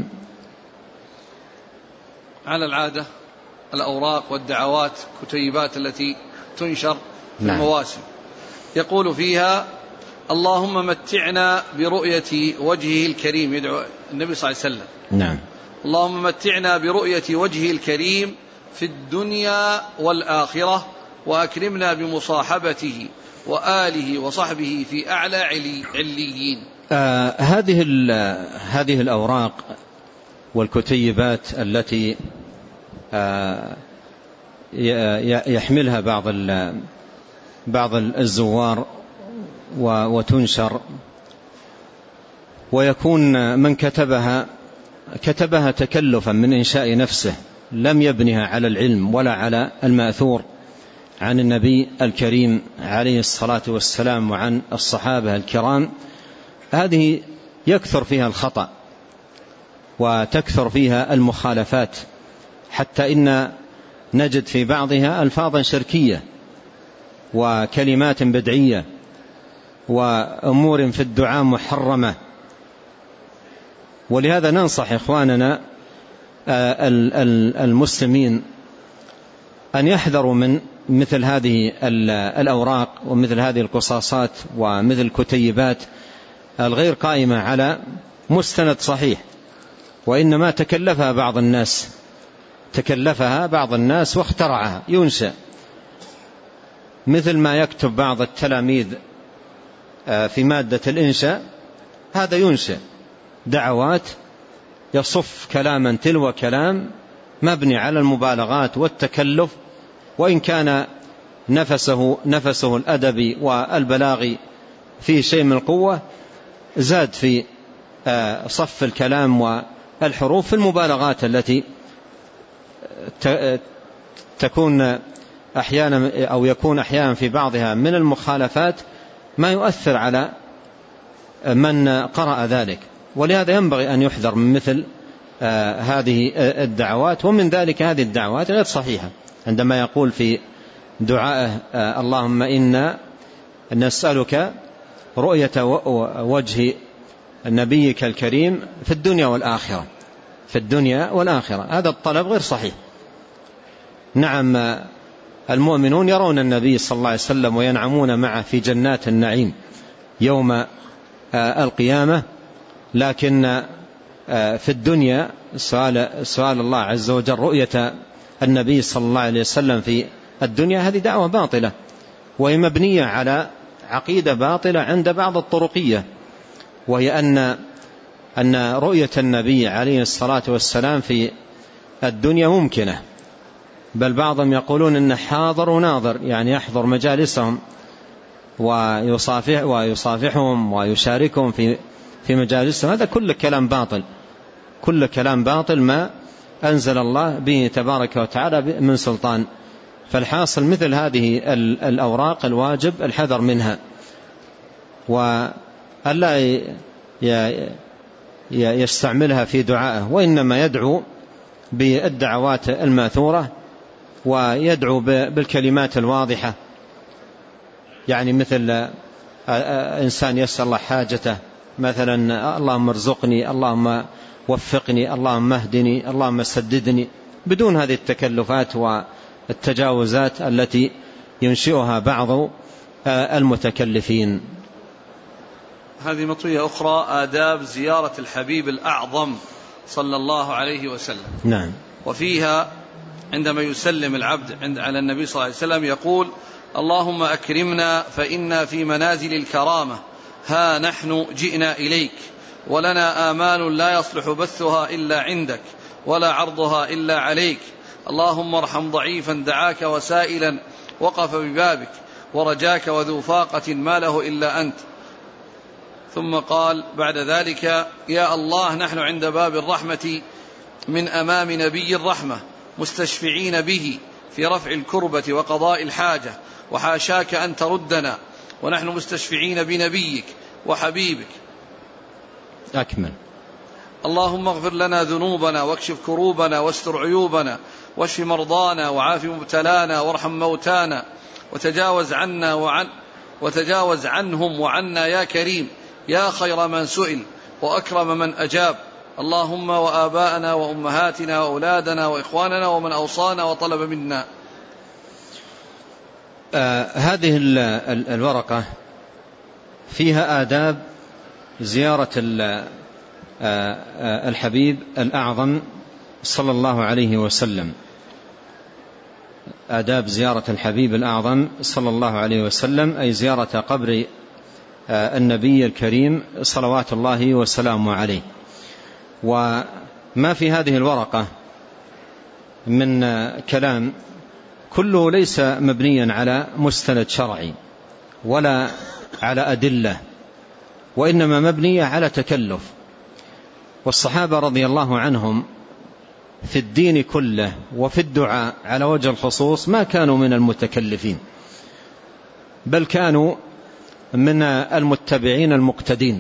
على العادة الأوراق والدعوات كتيبات التي تنشر في نعم. المواسم يقول فيها: اللهم متعنا برؤية وجهه الكريم، يدعو النبي صلى الله عليه وسلم. نعم. اللهم متعنا برؤية وجهه الكريم في الدنيا والآخرة، وأكرمنا بمصاحبته وآله وصحبه في أعلى علي عليين. آه هذه هذه الأوراق والكتيبات التي آه يحملها بعض بعض الزوار وتنشر ويكون من كتبها كتبها تكلفا من إنشاء نفسه، لم يبنها على العلم ولا على المأثور عن النبي الكريم عليه الصلاة والسلام وعن الصحابة الكرام، هذه يكثر فيها الخطأ وتكثر فيها المخالفات، حتى إن نجد في بعضها ألفاظا شركية وكلمات بدعية وأمور في الدعاء محرمة. ولهذا ننصح إخواننا المسلمين أن يحذروا من مثل هذه الأوراق ومثل هذه القصاصات ومثل الكتيبات الغير قائمة على مستند صحيح، وإنما تكلفها بعض الناس تكلفها بعض الناس واخترعها، ينشأ مثل ما يكتب بعض التلاميذ في مادة الإنشاء، هذا ينشأ دعوات يصف كلاما تلو كلام مبني على المبالغات والتكلف، وإن كان نفسه نفسه الأدبي والبلاغي فيه شيء من القوة، زاد في صف الكلام والحروف في المبالغات التي تكون أحيانا أو يكون أحيانا في بعضها من المخالفات ما يؤثر على من قرأ ذلك. ولهذا ينبغي أن يحذر من مثل هذه الدعوات. ومن ذلك هذه الدعوات غير صحيحة، عندما يقول في دعائه اللهم إنا نسألك رؤية وجه نبيك الكريم في الدنيا والآخرة في الدنيا والآخرة، هذا الطلب غير صحيح. نعم المؤمنون يرون النبي صلى الله عليه وسلم وينعمون معه في جنات النعيم يوم القيامة، لكن في الدنيا سؤال, سؤال الله عز وجل رؤية النبي صلى الله عليه وسلم في الدنيا، هذه دعوة باطلة، وهي مبنية على عقيدة باطلة عند بعض الطرقية، وهي أن أن رؤية النبي عليه الصلاة والسلام في الدنيا ممكنة، بل بعضهم يقولون إن حاضر وناظر، يعني يحضر مجالسهم ويصافح ويصافحهم ويشاركهم في في مجالسهم. هذا كل كلام باطل، كل كلام باطل ما أنزل الله به تبارك وتعالى من سلطان. فالحاصل مثل هذه الأوراق الواجب الحذر منها، وألا يستعملها في دعائه، وإنما يدعو بالدعوات الماثورة ويدعو بالكلمات الواضحة، يعني مثل إنسان يسأل الله حاجته، مثلا اللهم ارزقني، اللهم وفقني، اللهم اهدني، اللهم سددني، بدون هذه التكلفات والتجاوزات التي ينشئها بعض المتكلفين. هذه مطوية أخرى، آداب زيارة الحبيب الأعظم صلى الله عليه وسلم. نعم. وفيها عندما يسلم العبد عند على النبي صلى الله عليه وسلم يقول اللهم أكرمنا فإنا في منازل الكرامة، ها نحن جئنا إليك، ولنا آمال لا يصلح بثها إلا عندك ولا عرضها إلا عليك، اللهم ارحم ضعيفا دعاك وسائلا وقف ببابك، ورجاك وذو فاقة ما له إلا أنت. ثم قال بعد ذلك يا الله نحن عند باب الرحمة من أمام نبي الرحمة مستشفعين به في رفع الكربة وقضاء الحاجة، وحاشاك أن تردنا ونحن مستشفعين بنبيك وحبيبك. أكمل. اللهم اغفر لنا ذنوبنا واكشف كروبنا واستر عيوبنا واشف مرضانا وعاف مبتلانا وارحم موتانا وتجاوز عنا وعن وتجاوز عنهم وعنا يا كريم يا خير من سئل وأكرم من أجاب. اللهم وآباءنا وأمهاتنا وأولادنا وإخواننا ومن أوصانا وطلب منا. آه هذه الورقة فيها آداب زيارة الحبيب الأعظم صلى الله عليه وسلم، آداب زيارة الحبيب الأعظم صلى الله عليه وسلم، أي زيارة قبر النبي الكريم صلوات الله وسلامه عليه. وما في هذه الورقة من كلام كله ليس مبنيا على مستند شرعي ولا على أدلة وإنما مبنية على تكلف. والصحابة رضي الله عنهم في الدين كله وفي الدعاء على وجه الخصوص ما كانوا من المتكلفين، بل كانوا من المتبعين المقتدين،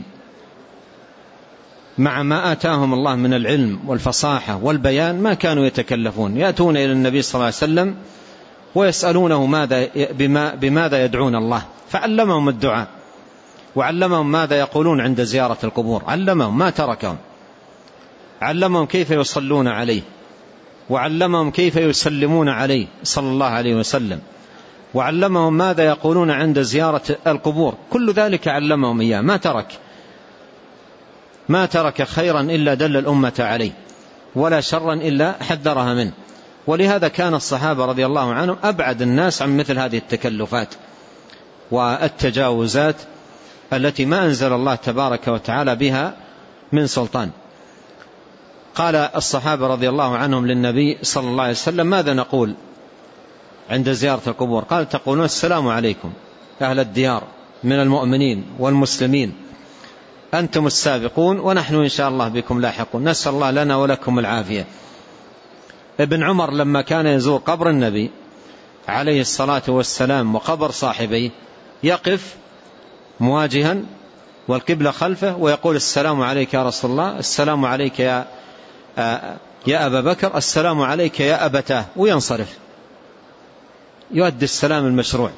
مع ما آتاهم الله من العلم والفصاحة والبيان ما كانوا يتكلفون، يأتون إلى النبي صلى الله عليه وسلم ويسألونه ماذا بما بماذا يدعون الله، فعلمهم الدعاء وعلمهم ماذا يقولون عند زيارة القبور، علمهم ما تركهم، علمهم كيف يصلون عليه، وعلمهم كيف يسلمون عليه صلى الله عليه وسلم، وعلمهم ماذا يقولون عند زيارة القبور، كل ذلك علمهم إياه، ما ترك ما ترك خيرا إلا دل الأمة عليه، ولا شرا إلا حذرها منه. ولهذا كان الصحابة رضي الله عنهم أبعد الناس عن مثل هذه التكلفات والتجاوزات التي ما أنزل الله تبارك وتعالى بها من سلطان. قال الصحابة رضي الله عنهم للنبي صلى الله عليه وسلم: ماذا نقول عند زيارة القبور؟ قال: تقولون السلام عليكم أهل الديار من المؤمنين والمسلمين، أنتم السابقون ونحن إن شاء الله بكم لاحقون، نسأل الله لنا ولكم العافية. ابن عمر لما كان يزور قبر النبي عليه الصلاة والسلام وقبر صاحبيه يقف مواجها والقبلة خلفه ويقول: السلام عليك يا رسول الله، السلام عليك يا يا أبا بكر، السلام عليك يا أبتاه، وينصرف، يؤدي السلام المشروع،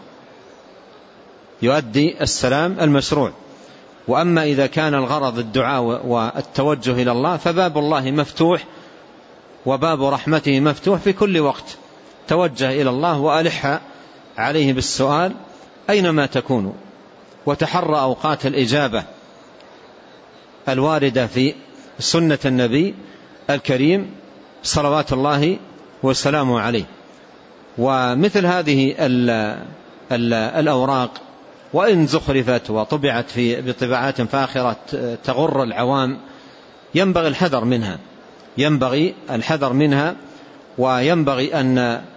يؤدي السلام المشروع. وأما إذا كان الغرض الدعاء والتوجه إلى الله فباب الله مفتوح وباب رحمته مفتوح في كل وقت، توجه إلى الله وألح عليه بالسؤال أينما تكونوا، وتحرى أوقات الإجابة الواردة في سنة النبي الكريم صلوات الله وسلامه عليه. ومثل هذه ال ال الأوراق وإن زخرفت وطبعت في بطباعات فاخرة تغر العوام ينبغي الحذر منها، ينبغي الحذر منها وينبغي أن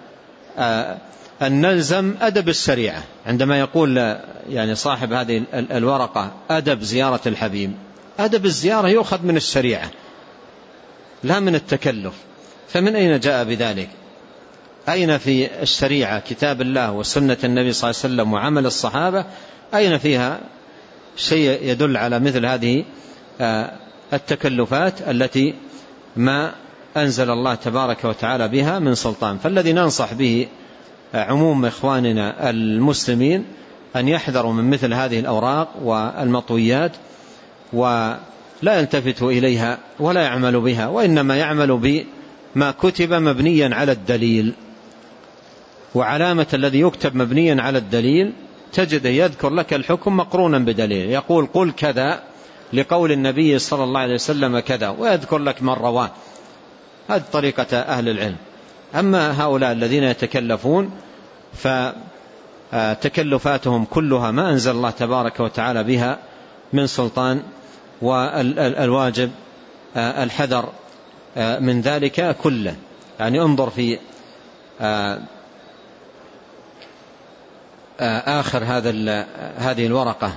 أن نلزم أدب الشريعة. عندما يقول يعني صاحب هذه الورقة أدب زيارة الحبيب، أدب الزيارة يؤخذ من الشريعة لا من التكلف. فمن أين جاء بذلك؟ أين في الشريعة كتاب الله وسنة النبي صلى الله عليه وسلم وعمل الصحابة أين فيها شيء يدل على مثل هذه التكلفات التي ما أنزل الله تبارك وتعالى بها من سلطان؟ فالذي ننصح به عموم إخواننا المسلمين أن يحذروا من مثل هذه الأوراق والمطويات ولا يلتفتوا إليها ولا يعملوا بها، وإنما يعملوا بما كتب مبنيا على الدليل. وعلامة الذي يكتب مبنيا على الدليل تجده يذكر لك الحكم مقرونا بدليل، يقول قل كذا لقول النبي صلى الله عليه وسلم كذا، ويذكر لك من رواه. هذه طريقة أهل العلم. أما هؤلاء الذين يتكلفون فتكلفاتهم كلها ما أنزل الله تبارك وتعالى بها من سلطان، والواجب الحذر من ذلك كله. يعني انظر في آخر هذا هذه الورقة،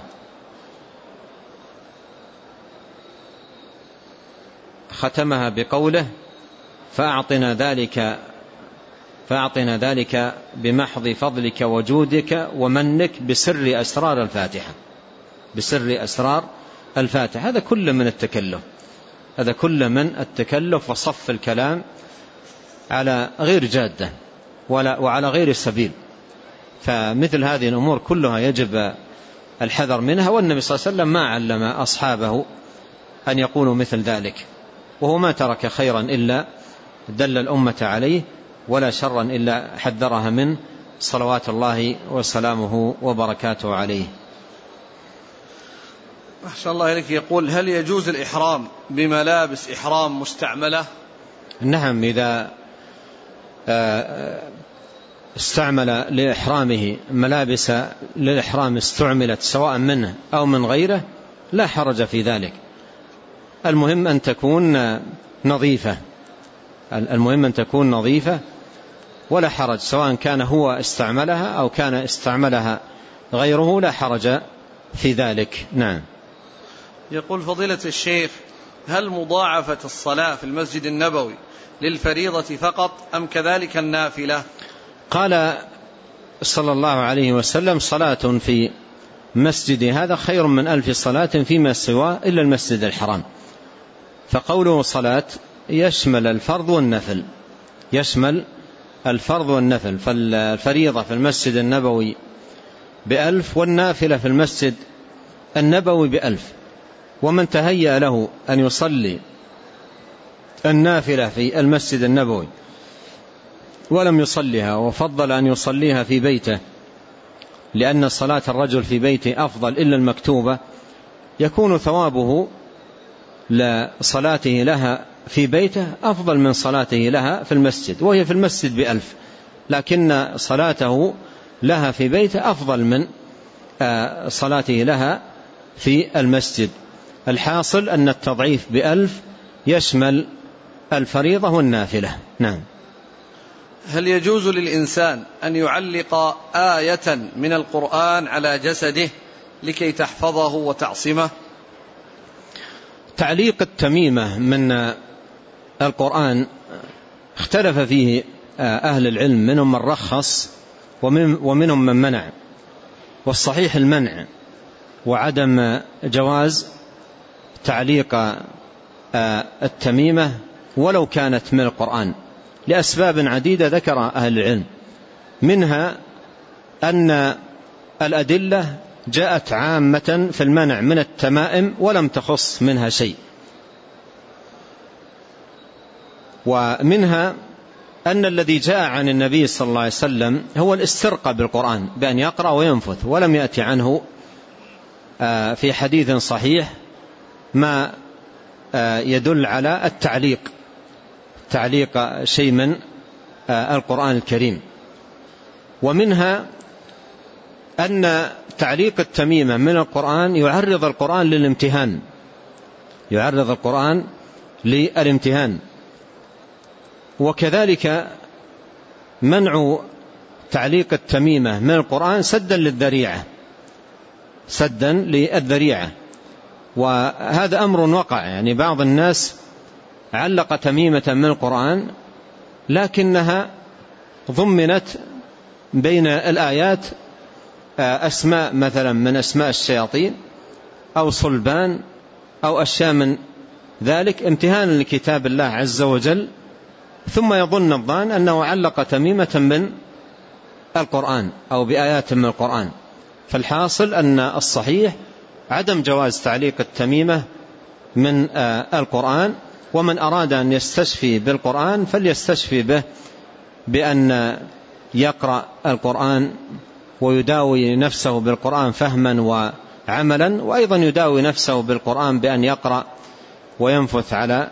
ختمها بقوله: فأعطنا ذلك فأعطنا ذلك بمحض فضلك وجودك ومنك بسر أسرار الفاتحة، بسر أسرار الفاتحة. هذا كله من التكلف، هذا كله من التكلف وصف الكلام على غير جادة وعلى غير السبيل. فمثل هذه الأمور كلها يجب الحذر منها، والنبي صلى الله عليه وسلم ما علم أصحابه أن يقولوا مثل ذلك، وهو ما ترك خيرا إلا دل الأمة عليه، ولا شرا إلا حذرها منه صلوات الله وسلامه وبركاته عليه. أحسن الله إليك. يقول: هل يجوز الإحرام بملابس إحرام مستعملة؟ نعم، إذا استعمل لإحرامه ملابس للإحرام استعملت سواء منه أو من غيره لا حرج في ذلك. المهم أن تكون نظيفة، المهم أن تكون نظيفة ولا حرج، سواء كان هو استعملها أو كان استعملها غيره لا حرج في ذلك. نعم. يقول فضيلة الشيخ: هل مضاعفة الصلاة في المسجد النبوي للفريضة فقط أم كذلك النافلة؟ قال صلى الله عليه وسلم: صلاة في مسجد هذا خير من ألف صلاة فيما سواه إلا المسجد الحرام. فقوله صلاة يشمل الفرض والنفل، يشمل الفرض والنفل. فالفريضة في المسجد النبوي بألف، والنافلة في المسجد النبوي بألف. ومن تهيأ له أن يصلي النافلة في المسجد النبوي ولم يصليها وفضل أن يصليها في بيته، لأن صلاة الرجل في بيته أفضل إلا المكتوبة، يكون ثوابه لصلاته لها في بيته أفضل من صلاته لها في المسجد، وهي في المسجد بألف، لكن صلاته لها في بيته أفضل من صلاته لها في المسجد. الحاصل أن التضعيف بألف يشمل الفريضة والنافلة. نعم. هل يجوز للإنسان أن يعلق آية من القرآن على جسده لكي تحفظه وتعصمه؟ تعليق التميمة من القرآن اختلف فيه أهل العلم، منهم من رخص ومنهم من منع، والصحيح المنع وعدم جواز تعليق التميمة ولو كانت من القرآن لأسباب عديدة ذكر أهل العلم، منها أن الأدلة جاءت عامة في المنع من التمائم ولم تخص منها شيء، ومنها أن الذي جاء عن النبي صلى الله عليه وسلم هو الاسترقاء بالقرآن بأن يقرأ وينفث، ولم يأتي عنه في حديث صحيح ما يدل على التعليق، تعليق شيء من القرآن الكريم. ومنها أن تعليق التميمة من القرآن يعرض القرآن للامتهان، يعرض القرآن للامتهان. وكذلك منع تعليق التميمة من القرآن سدا للذريعة، سدا للذريعة. وهذا أمر وقع، يعني بعض الناس علق تميمة من القرآن لكنها ضمنت بين الآيات أسماء مثلا من أسماء الشياطين أو صلبان أو أشياء من ذلك امتهانا لكتاب الله عز وجل، ثم يظن الظان أنه علق تميمة من القرآن أو بآيات من القرآن. فالحاصل أن الصحيح عدم جواز تعليق التميمة من القرآن، ومن أراد أن يستشفي بالقرآن فليستشفي به بأن يقرأ القرآن ويداوي نفسه بالقرآن فهما وعملا، وأيضا يداوي نفسه بالقرآن بأن يقرأ وينفث على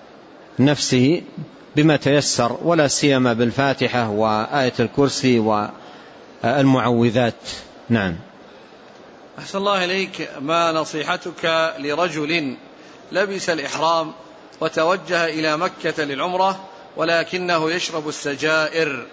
نفسه بما تيسر، ولا سيما بالفاتحة وآية الكرسي والمعوذات. نعم. أحسن الله إليك، ما نصيحتك لرجل لبس الإحرام وتوجه إلى مكة للعمرة ولكنه يشرب السجائر؟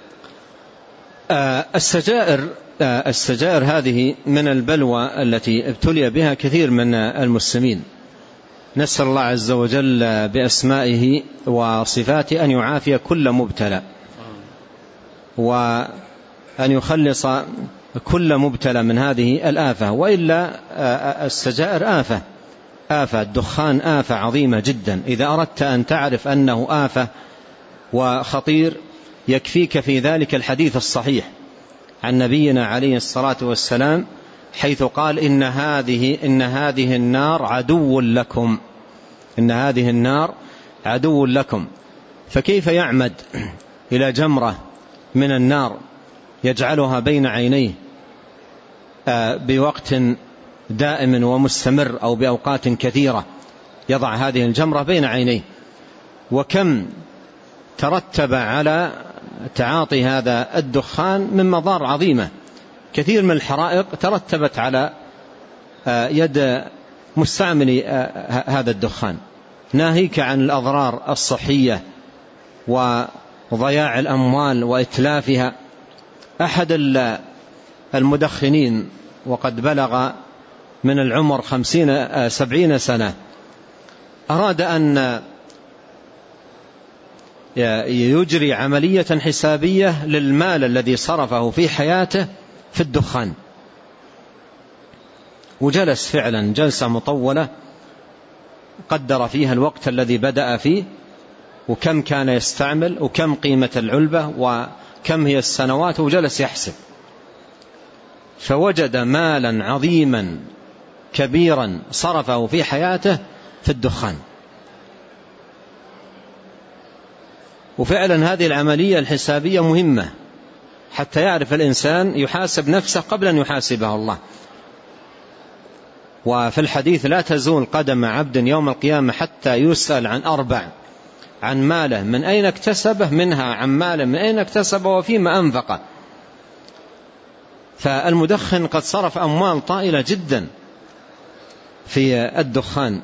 آه السجائر آه السجائر هذه من البلوى التي ابتلي بها كثير من المسلمين. نسأل الله عز وجل بأسمائه وصفاته أن يعافي كل مبتلى، وأن يخلص كل مبتلى من هذه الآفة. وإلا السجائر آفة، آفة الدخان آفة عظيمة جدا. إذا أردت أن تعرف أنه آفة وخطير يكفيك في ذلك الحديث الصحيح عن نبينا عليه الصلاة والسلام، حيث قال إن هذه إن هذه النار عدو لكم، إن هذه النار عدو لكم. فكيف يعمد إلى جمرة من النار يجعلها بين عينيه بوقت دائم ومستمر أو بأوقات كثيرة، يضع هذه الجمرة بين عينيه؟ وكم ترتب على تعاطي هذا الدخان من مضار عظيمة. كثير من الحرائق ترتبت على يد مستعمل هذا الدخان، ناهيك عن الأضرار الصحية وضياع الأموال وإتلافها. أحد المدخنين وقد بلغ من العمر خمسين سبعين سنة، أراد أن يجري عملية حسابية للمال الذي صرفه في حياته في الدخان، وجلس فعلا جلسة مطولة قدر فيها الوقت الذي بدأ فيه وكم كان يستعمل وكم قيمة العلبة وكم هي السنوات، وجلس يحسب، فوجد مالا عظيما كبيرا صرفه في حياته في الدخان. وفعلا هذه العملية الحسابية مهمة حتى يعرف الإنسان يحاسب نفسه قبل أن يحاسبه الله. وفي الحديث لا تزول قدم عبد يوم القيامة حتى يسأل عن أربع: عن ماله من أين اكتسبه، منها عن ماله من أين اكتسبه وفيما أنفقه. فالمدخن قد صرف أموال طائلة جدا في الدخان،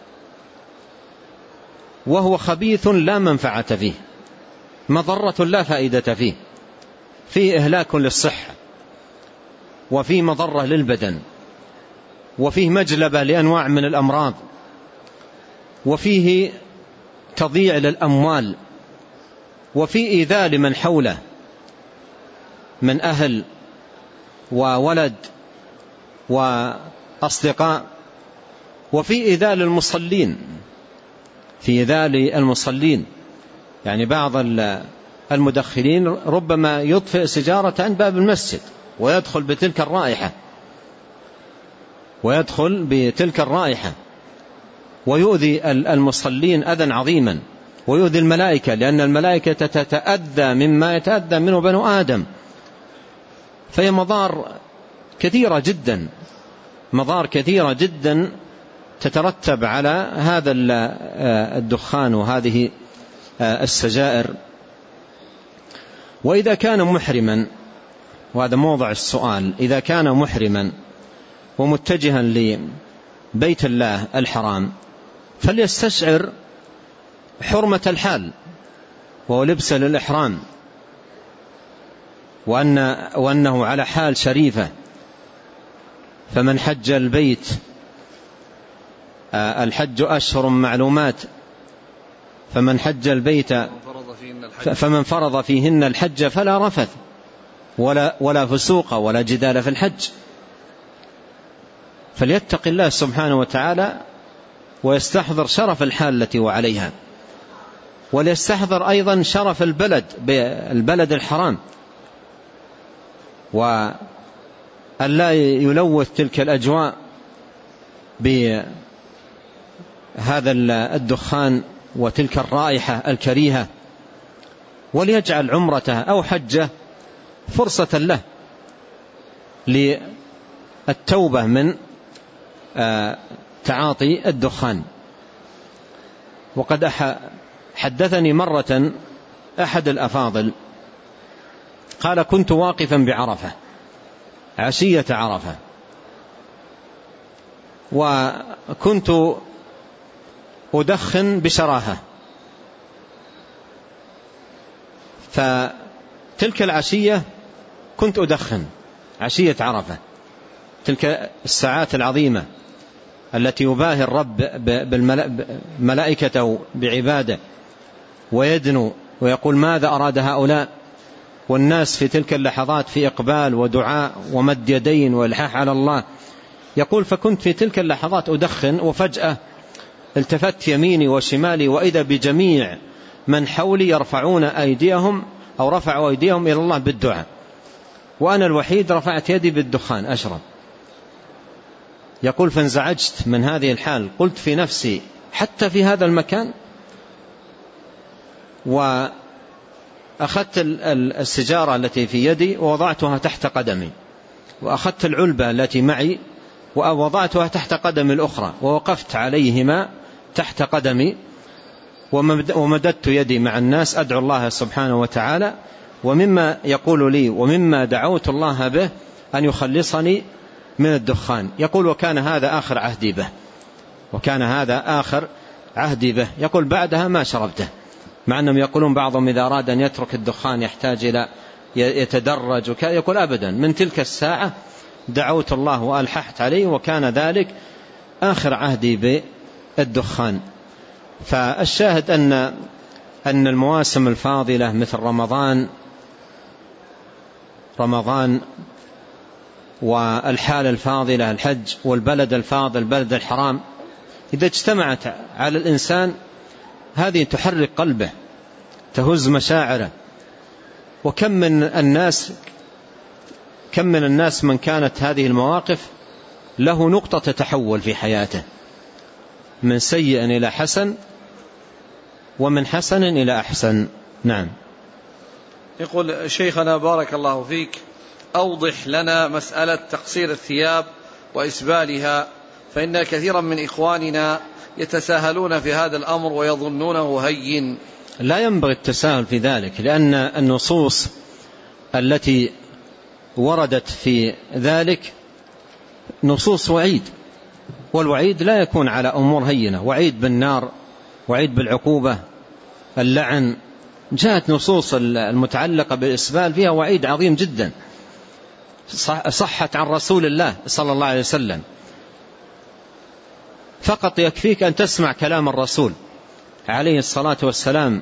وهو خبيث لا منفعة فيه، مضرة لا فائدة فيه، فيه إهلاك للصحة، وفيه مضرة للبدن، وفيه مجلبة لأنواع من الأمراض، وفيه تضييع للأموال، وفيه إيذاء لمن حوله من أهل وولد وأصدقاء، وفيه إيذاء للمصلين، في إيذاء للمصلين. يعني بعض المدخنين ربما يطفئ سيجارة عند باب المسجد ويدخل بتلك الرائحة ويدخل بتلك الرائحة ويؤذي المصلين أذى عظيما، ويؤذي الملائكة، لأن الملائكة تتأذى مما يتأذى منه بنو آدم. فهي مضار كثيرة جدا، مضار كثيرة جدا تترتب على هذا الدخان وهذه السجائر. وإذا كان محرما، وهذا موضع السؤال، إذا كان محرما ومتجها لبيت الله الحرام فليستشعر حرمة الحال وهو لبسه للإحرام، وأن وأنه على حال شريفة. فمن حج البيت، الحج أشهر معلومات، فمن حج البيت فمن فرض فيهن الحج فلا رفث ولا, ولا فسوق ولا جدال في الحج. فليتق الله سبحانه وتعالى ويستحضر شرف الحال التي هو عليها، وليستحضر أيضا شرف البلد بالبلد الحرام، وأن لا يلوث تلك الأجواء بهذا الدخان وتلك الرائحة الكريهة، وليجعل عمرته أو حجه فرصة له للتوبة من تعاطي الدخان. وقد حدثني مرة أحد الأفاضل قال: كنت واقفا بعرفة عشية عرفة، وكنت أدخن بشراهة، فتلك العشية كنت أدخن عشية عرفة، تلك الساعات العظيمة التي يباهي الرب بملائكته بعباده ويدنو ويقول: ماذا أراد هؤلاء؟ والناس في تلك اللحظات في إقبال ودعاء ومد يدين والحاح على الله. يقول: فكنت في تلك اللحظات أدخن، وفجأة التفت يميني وشمالي وإذا بجميع من حولي يرفعون أيديهم أو رفعوا أيديهم إلى الله بالدعاء، وأنا الوحيد رفعت يدي بالدخان أشرب. يقول: فانزعجت من هذه الحال، قلت في نفسي: حتى في هذا المكان؟ وأخذت السجارة التي في يدي ووضعتها تحت قدمي، وأخذت العلبة التي معي ووضعتها تحت قدمي الأخرى، ووقفت عليهما تحت قدمي، ومددت يدي مع الناس أدعو الله سبحانه وتعالى. ومما يقول لي ومما دعوت الله به أن يخلصني من الدخان. يقول: وكان هذا آخر عهدي به، وكان هذا آخر عهدي به. يقول: بعدها ما شربته، مع أنهم يقولون بعضهم إذا أراد أن يترك الدخان يحتاج إلى يتدرج وكذا. يقول: أبدا، من تلك الساعة دعوت الله وألححت عليه، وكان ذلك آخر عهدي بالدخان. فالشاهد أن أن المواسم الفاضلة مثل رمضان رمضان والحالة الفاضلة الحج والبلد الفاضل البلد الحرام، إذا اجتمعت على الإنسان هذه تحرك قلبه، تهز مشاعره. وكم من الناس كم من الناس من كانت هذه المواقف له نقطة تحول في حياته، من سيء إلى حسن ومن حسن إلى أحسن. نعم. يقول شيخنا بارك الله فيك، أوضح لنا مسألة تقصير الثياب وإسبالها، فإن كثيرا من إخواننا يتساهلون في هذا الأمر ويظنونه هين. لا ينبغي التساهل في ذلك، لأن النصوص التي وردت في ذلك نصوص وعيد، والوعيد لا يكون على أمور هينة، وعيد بالنار، وعيد بالعقوبة، اللعن. جاءت نصوص المتعلقة بالإسبال فيها وعيد عظيم جدا، صحت عن رسول الله صلى الله عليه وسلم. فقط يكفيك أن تسمع كلام الرسول عليه الصلاة والسلام.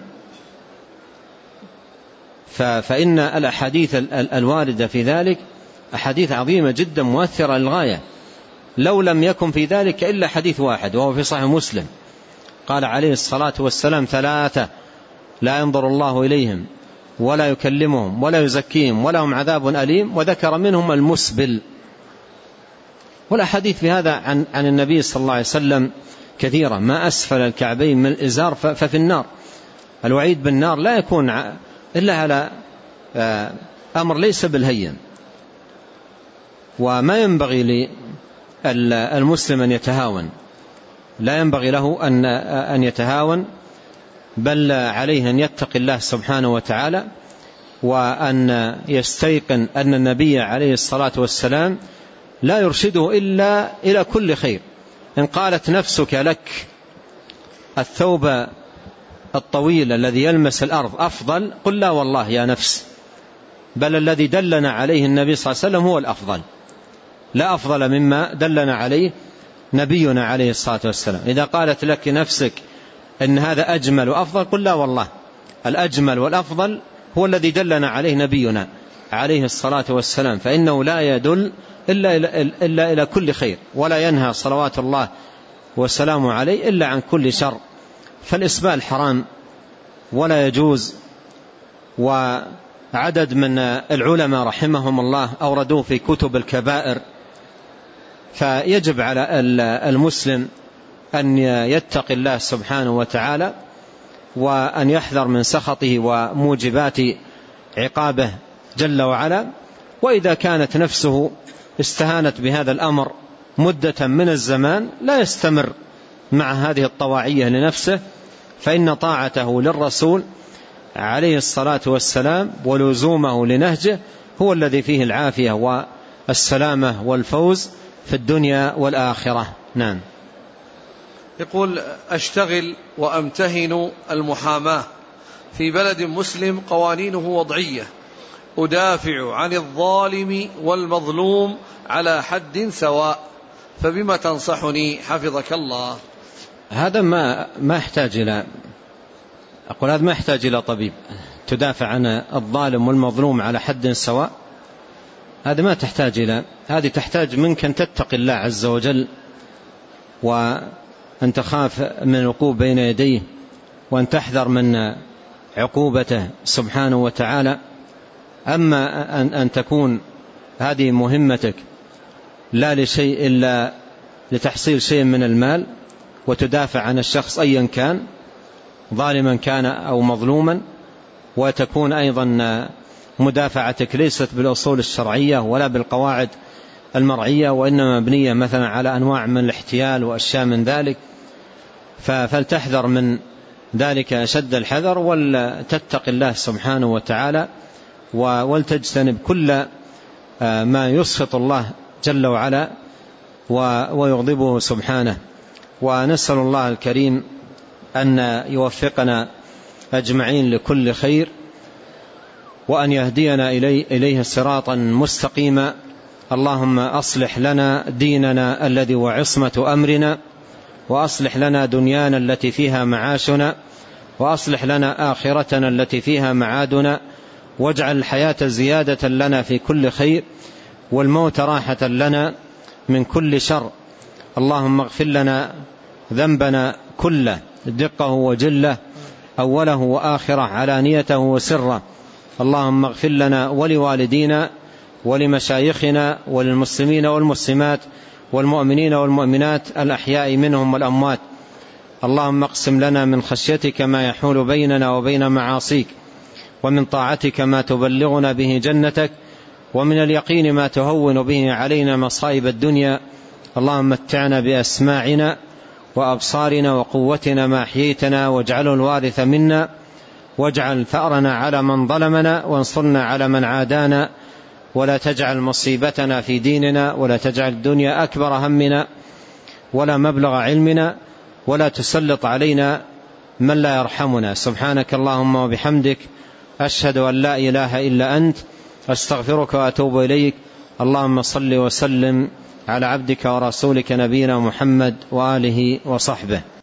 فإن الأحاديث الواردة في ذلك أحاديث عظيمة جدا مؤثرة للغاية. لو لم يكن في ذلك إلا حديث واحد وهو في صحيح مسلم، قال عليه الصلاة والسلام: ثلاثة لا ينظر الله إليهم ولا يكلمهم ولا يزكيهم ولهم عذاب أليم، وذكر منهم المسبل. والأحاديث في هذا عن, عن النبي صلى الله عليه وسلم كثيرة: ما أسفل الكعبين من الإزار ففي النار. الوعيد بالنار لا يكون إلا على أمر ليس بالهين. وما ينبغي للمسلم أن يتهاون، لا ينبغي له أن يتهاون، بل عليه أن يتقي الله سبحانه وتعالى، وأن يستيقن أن النبي عليه الصلاة والسلام لا يرشده إلا إلى كل خير. إن قالت نفسك لك الثوب الطويل الذي يلمس الأرض أفضل، قل لا والله يا نفس، بل الذي دلنا عليه النبي صلى الله عليه وسلم هو الأفضل، لا أفضل مما دلنا عليه نبينا عليه الصلاة والسلام. إذا قالت لك نفسك أن هذا أجمل وأفضل، قل لا والله الأجمل والأفضل هو الذي دلنا عليه نبينا عليه الصلاة والسلام، فإنه لا يدل إلا إلى, إلا إلى كل خير، ولا ينهى صلوات الله والسلام عليه إلا عن كل شر. فالإسبال حرام ولا يجوز. وعدد من العلماء رحمهم الله أوردوه في كتب الكبائر. فيجب على المسلم أن يتقي الله سبحانه وتعالى، وأن يحذر من سخطه وموجبات عقابه جل وعلا. وإذا كانت نفسه استهانت بهذا الأمر مدة من الزمان، لا يستمر مع هذه الطواعية لنفسه، فإن طاعته للرسول عليه الصلاة والسلام ولزومه لنهجه هو الذي فيه العافية والسلامة والفوز في الدنيا والآخرة. نعم. يقول: أشتغل وأمتهن المحاماة في بلد مسلم قوانينه وضعية، أدافع عن الظالم والمظلوم على حد سواء، فبما تنصحني حفظك الله؟ هذا ما ما يحتاج إلى أقول هذا ما يحتاج إلى طبيب. تدافع عن الظالم والمظلوم على حد سواء، هذا ما تحتاج إلى هذه تحتاج منك أن تتقي الله عز وجل، وأن تخاف من الوقوف بين يديه، وأن تحذر من عقوبته سبحانه وتعالى. أما أن, أن تكون هذه مهمتك لا لشيء إلا لتحصيل شيء من المال، وتدافع عن الشخص أيا كان ظالما كان أو مظلوما، وتكون أيضا مدافعتك ليست بالأصول الشرعية ولا بالقواعد المرعية، وإنما مبنية مثلا على أنواع من الاحتيال وأشياء من ذلك، فلتحذر من ذلك أشد الحذر، ولتتق الله سبحانه وتعالى، ولتجتنب كل ما يسخط الله جل وعلا ويغضبه سبحانه. ونسأل الله الكريم أن يوفقنا أجمعين لكل خير، وأن يهدينا إليه صراطا مستقيما، اللهم أصلح لنا ديننا الذي هو عصمة أمرنا، وأصلح لنا دنيانا التي فيها معاشنا، وأصلح لنا آخرتنا التي فيها معادنا، واجعل الحياة زيادة لنا في كل خير، والموت راحة لنا من كل شر. اللهم اغفر لنا ذنبنا كله دقه وجله، أوله وآخره، علانيته وسره. اللهم اغفر لنا ولوالدينا ولمشايخنا وللمسلمين والمسلمات والمؤمنين والمؤمنات الأحياء منهم والأموات. اللهم اقسم لنا من خشيتك ما يحول بيننا وبين معاصيك، ومن طاعتك ما تبلغنا به جنتك، ومن اليقين ما تهون به علينا مصائب الدنيا. اللهم متعنا بأسماعنا وأبصارنا وقوتنا ما أحييتنا، واجعله الوارث منا، واجعل ثأرنا على من ظلمنا، وانصرنا على من عادانا، ولا تجعل مصيبتنا في ديننا، ولا تجعل الدنيا أكبر همنا ولا مبلغ علمنا، ولا تسلط علينا من لا يرحمنا. سبحانك اللهم وبحمدك، أشهد أن لا إله إلا أنت، أستغفرك وأتوب إليك. اللهم صل وسلم على عبدك ورسولك نبينا محمد وآله وصحبه.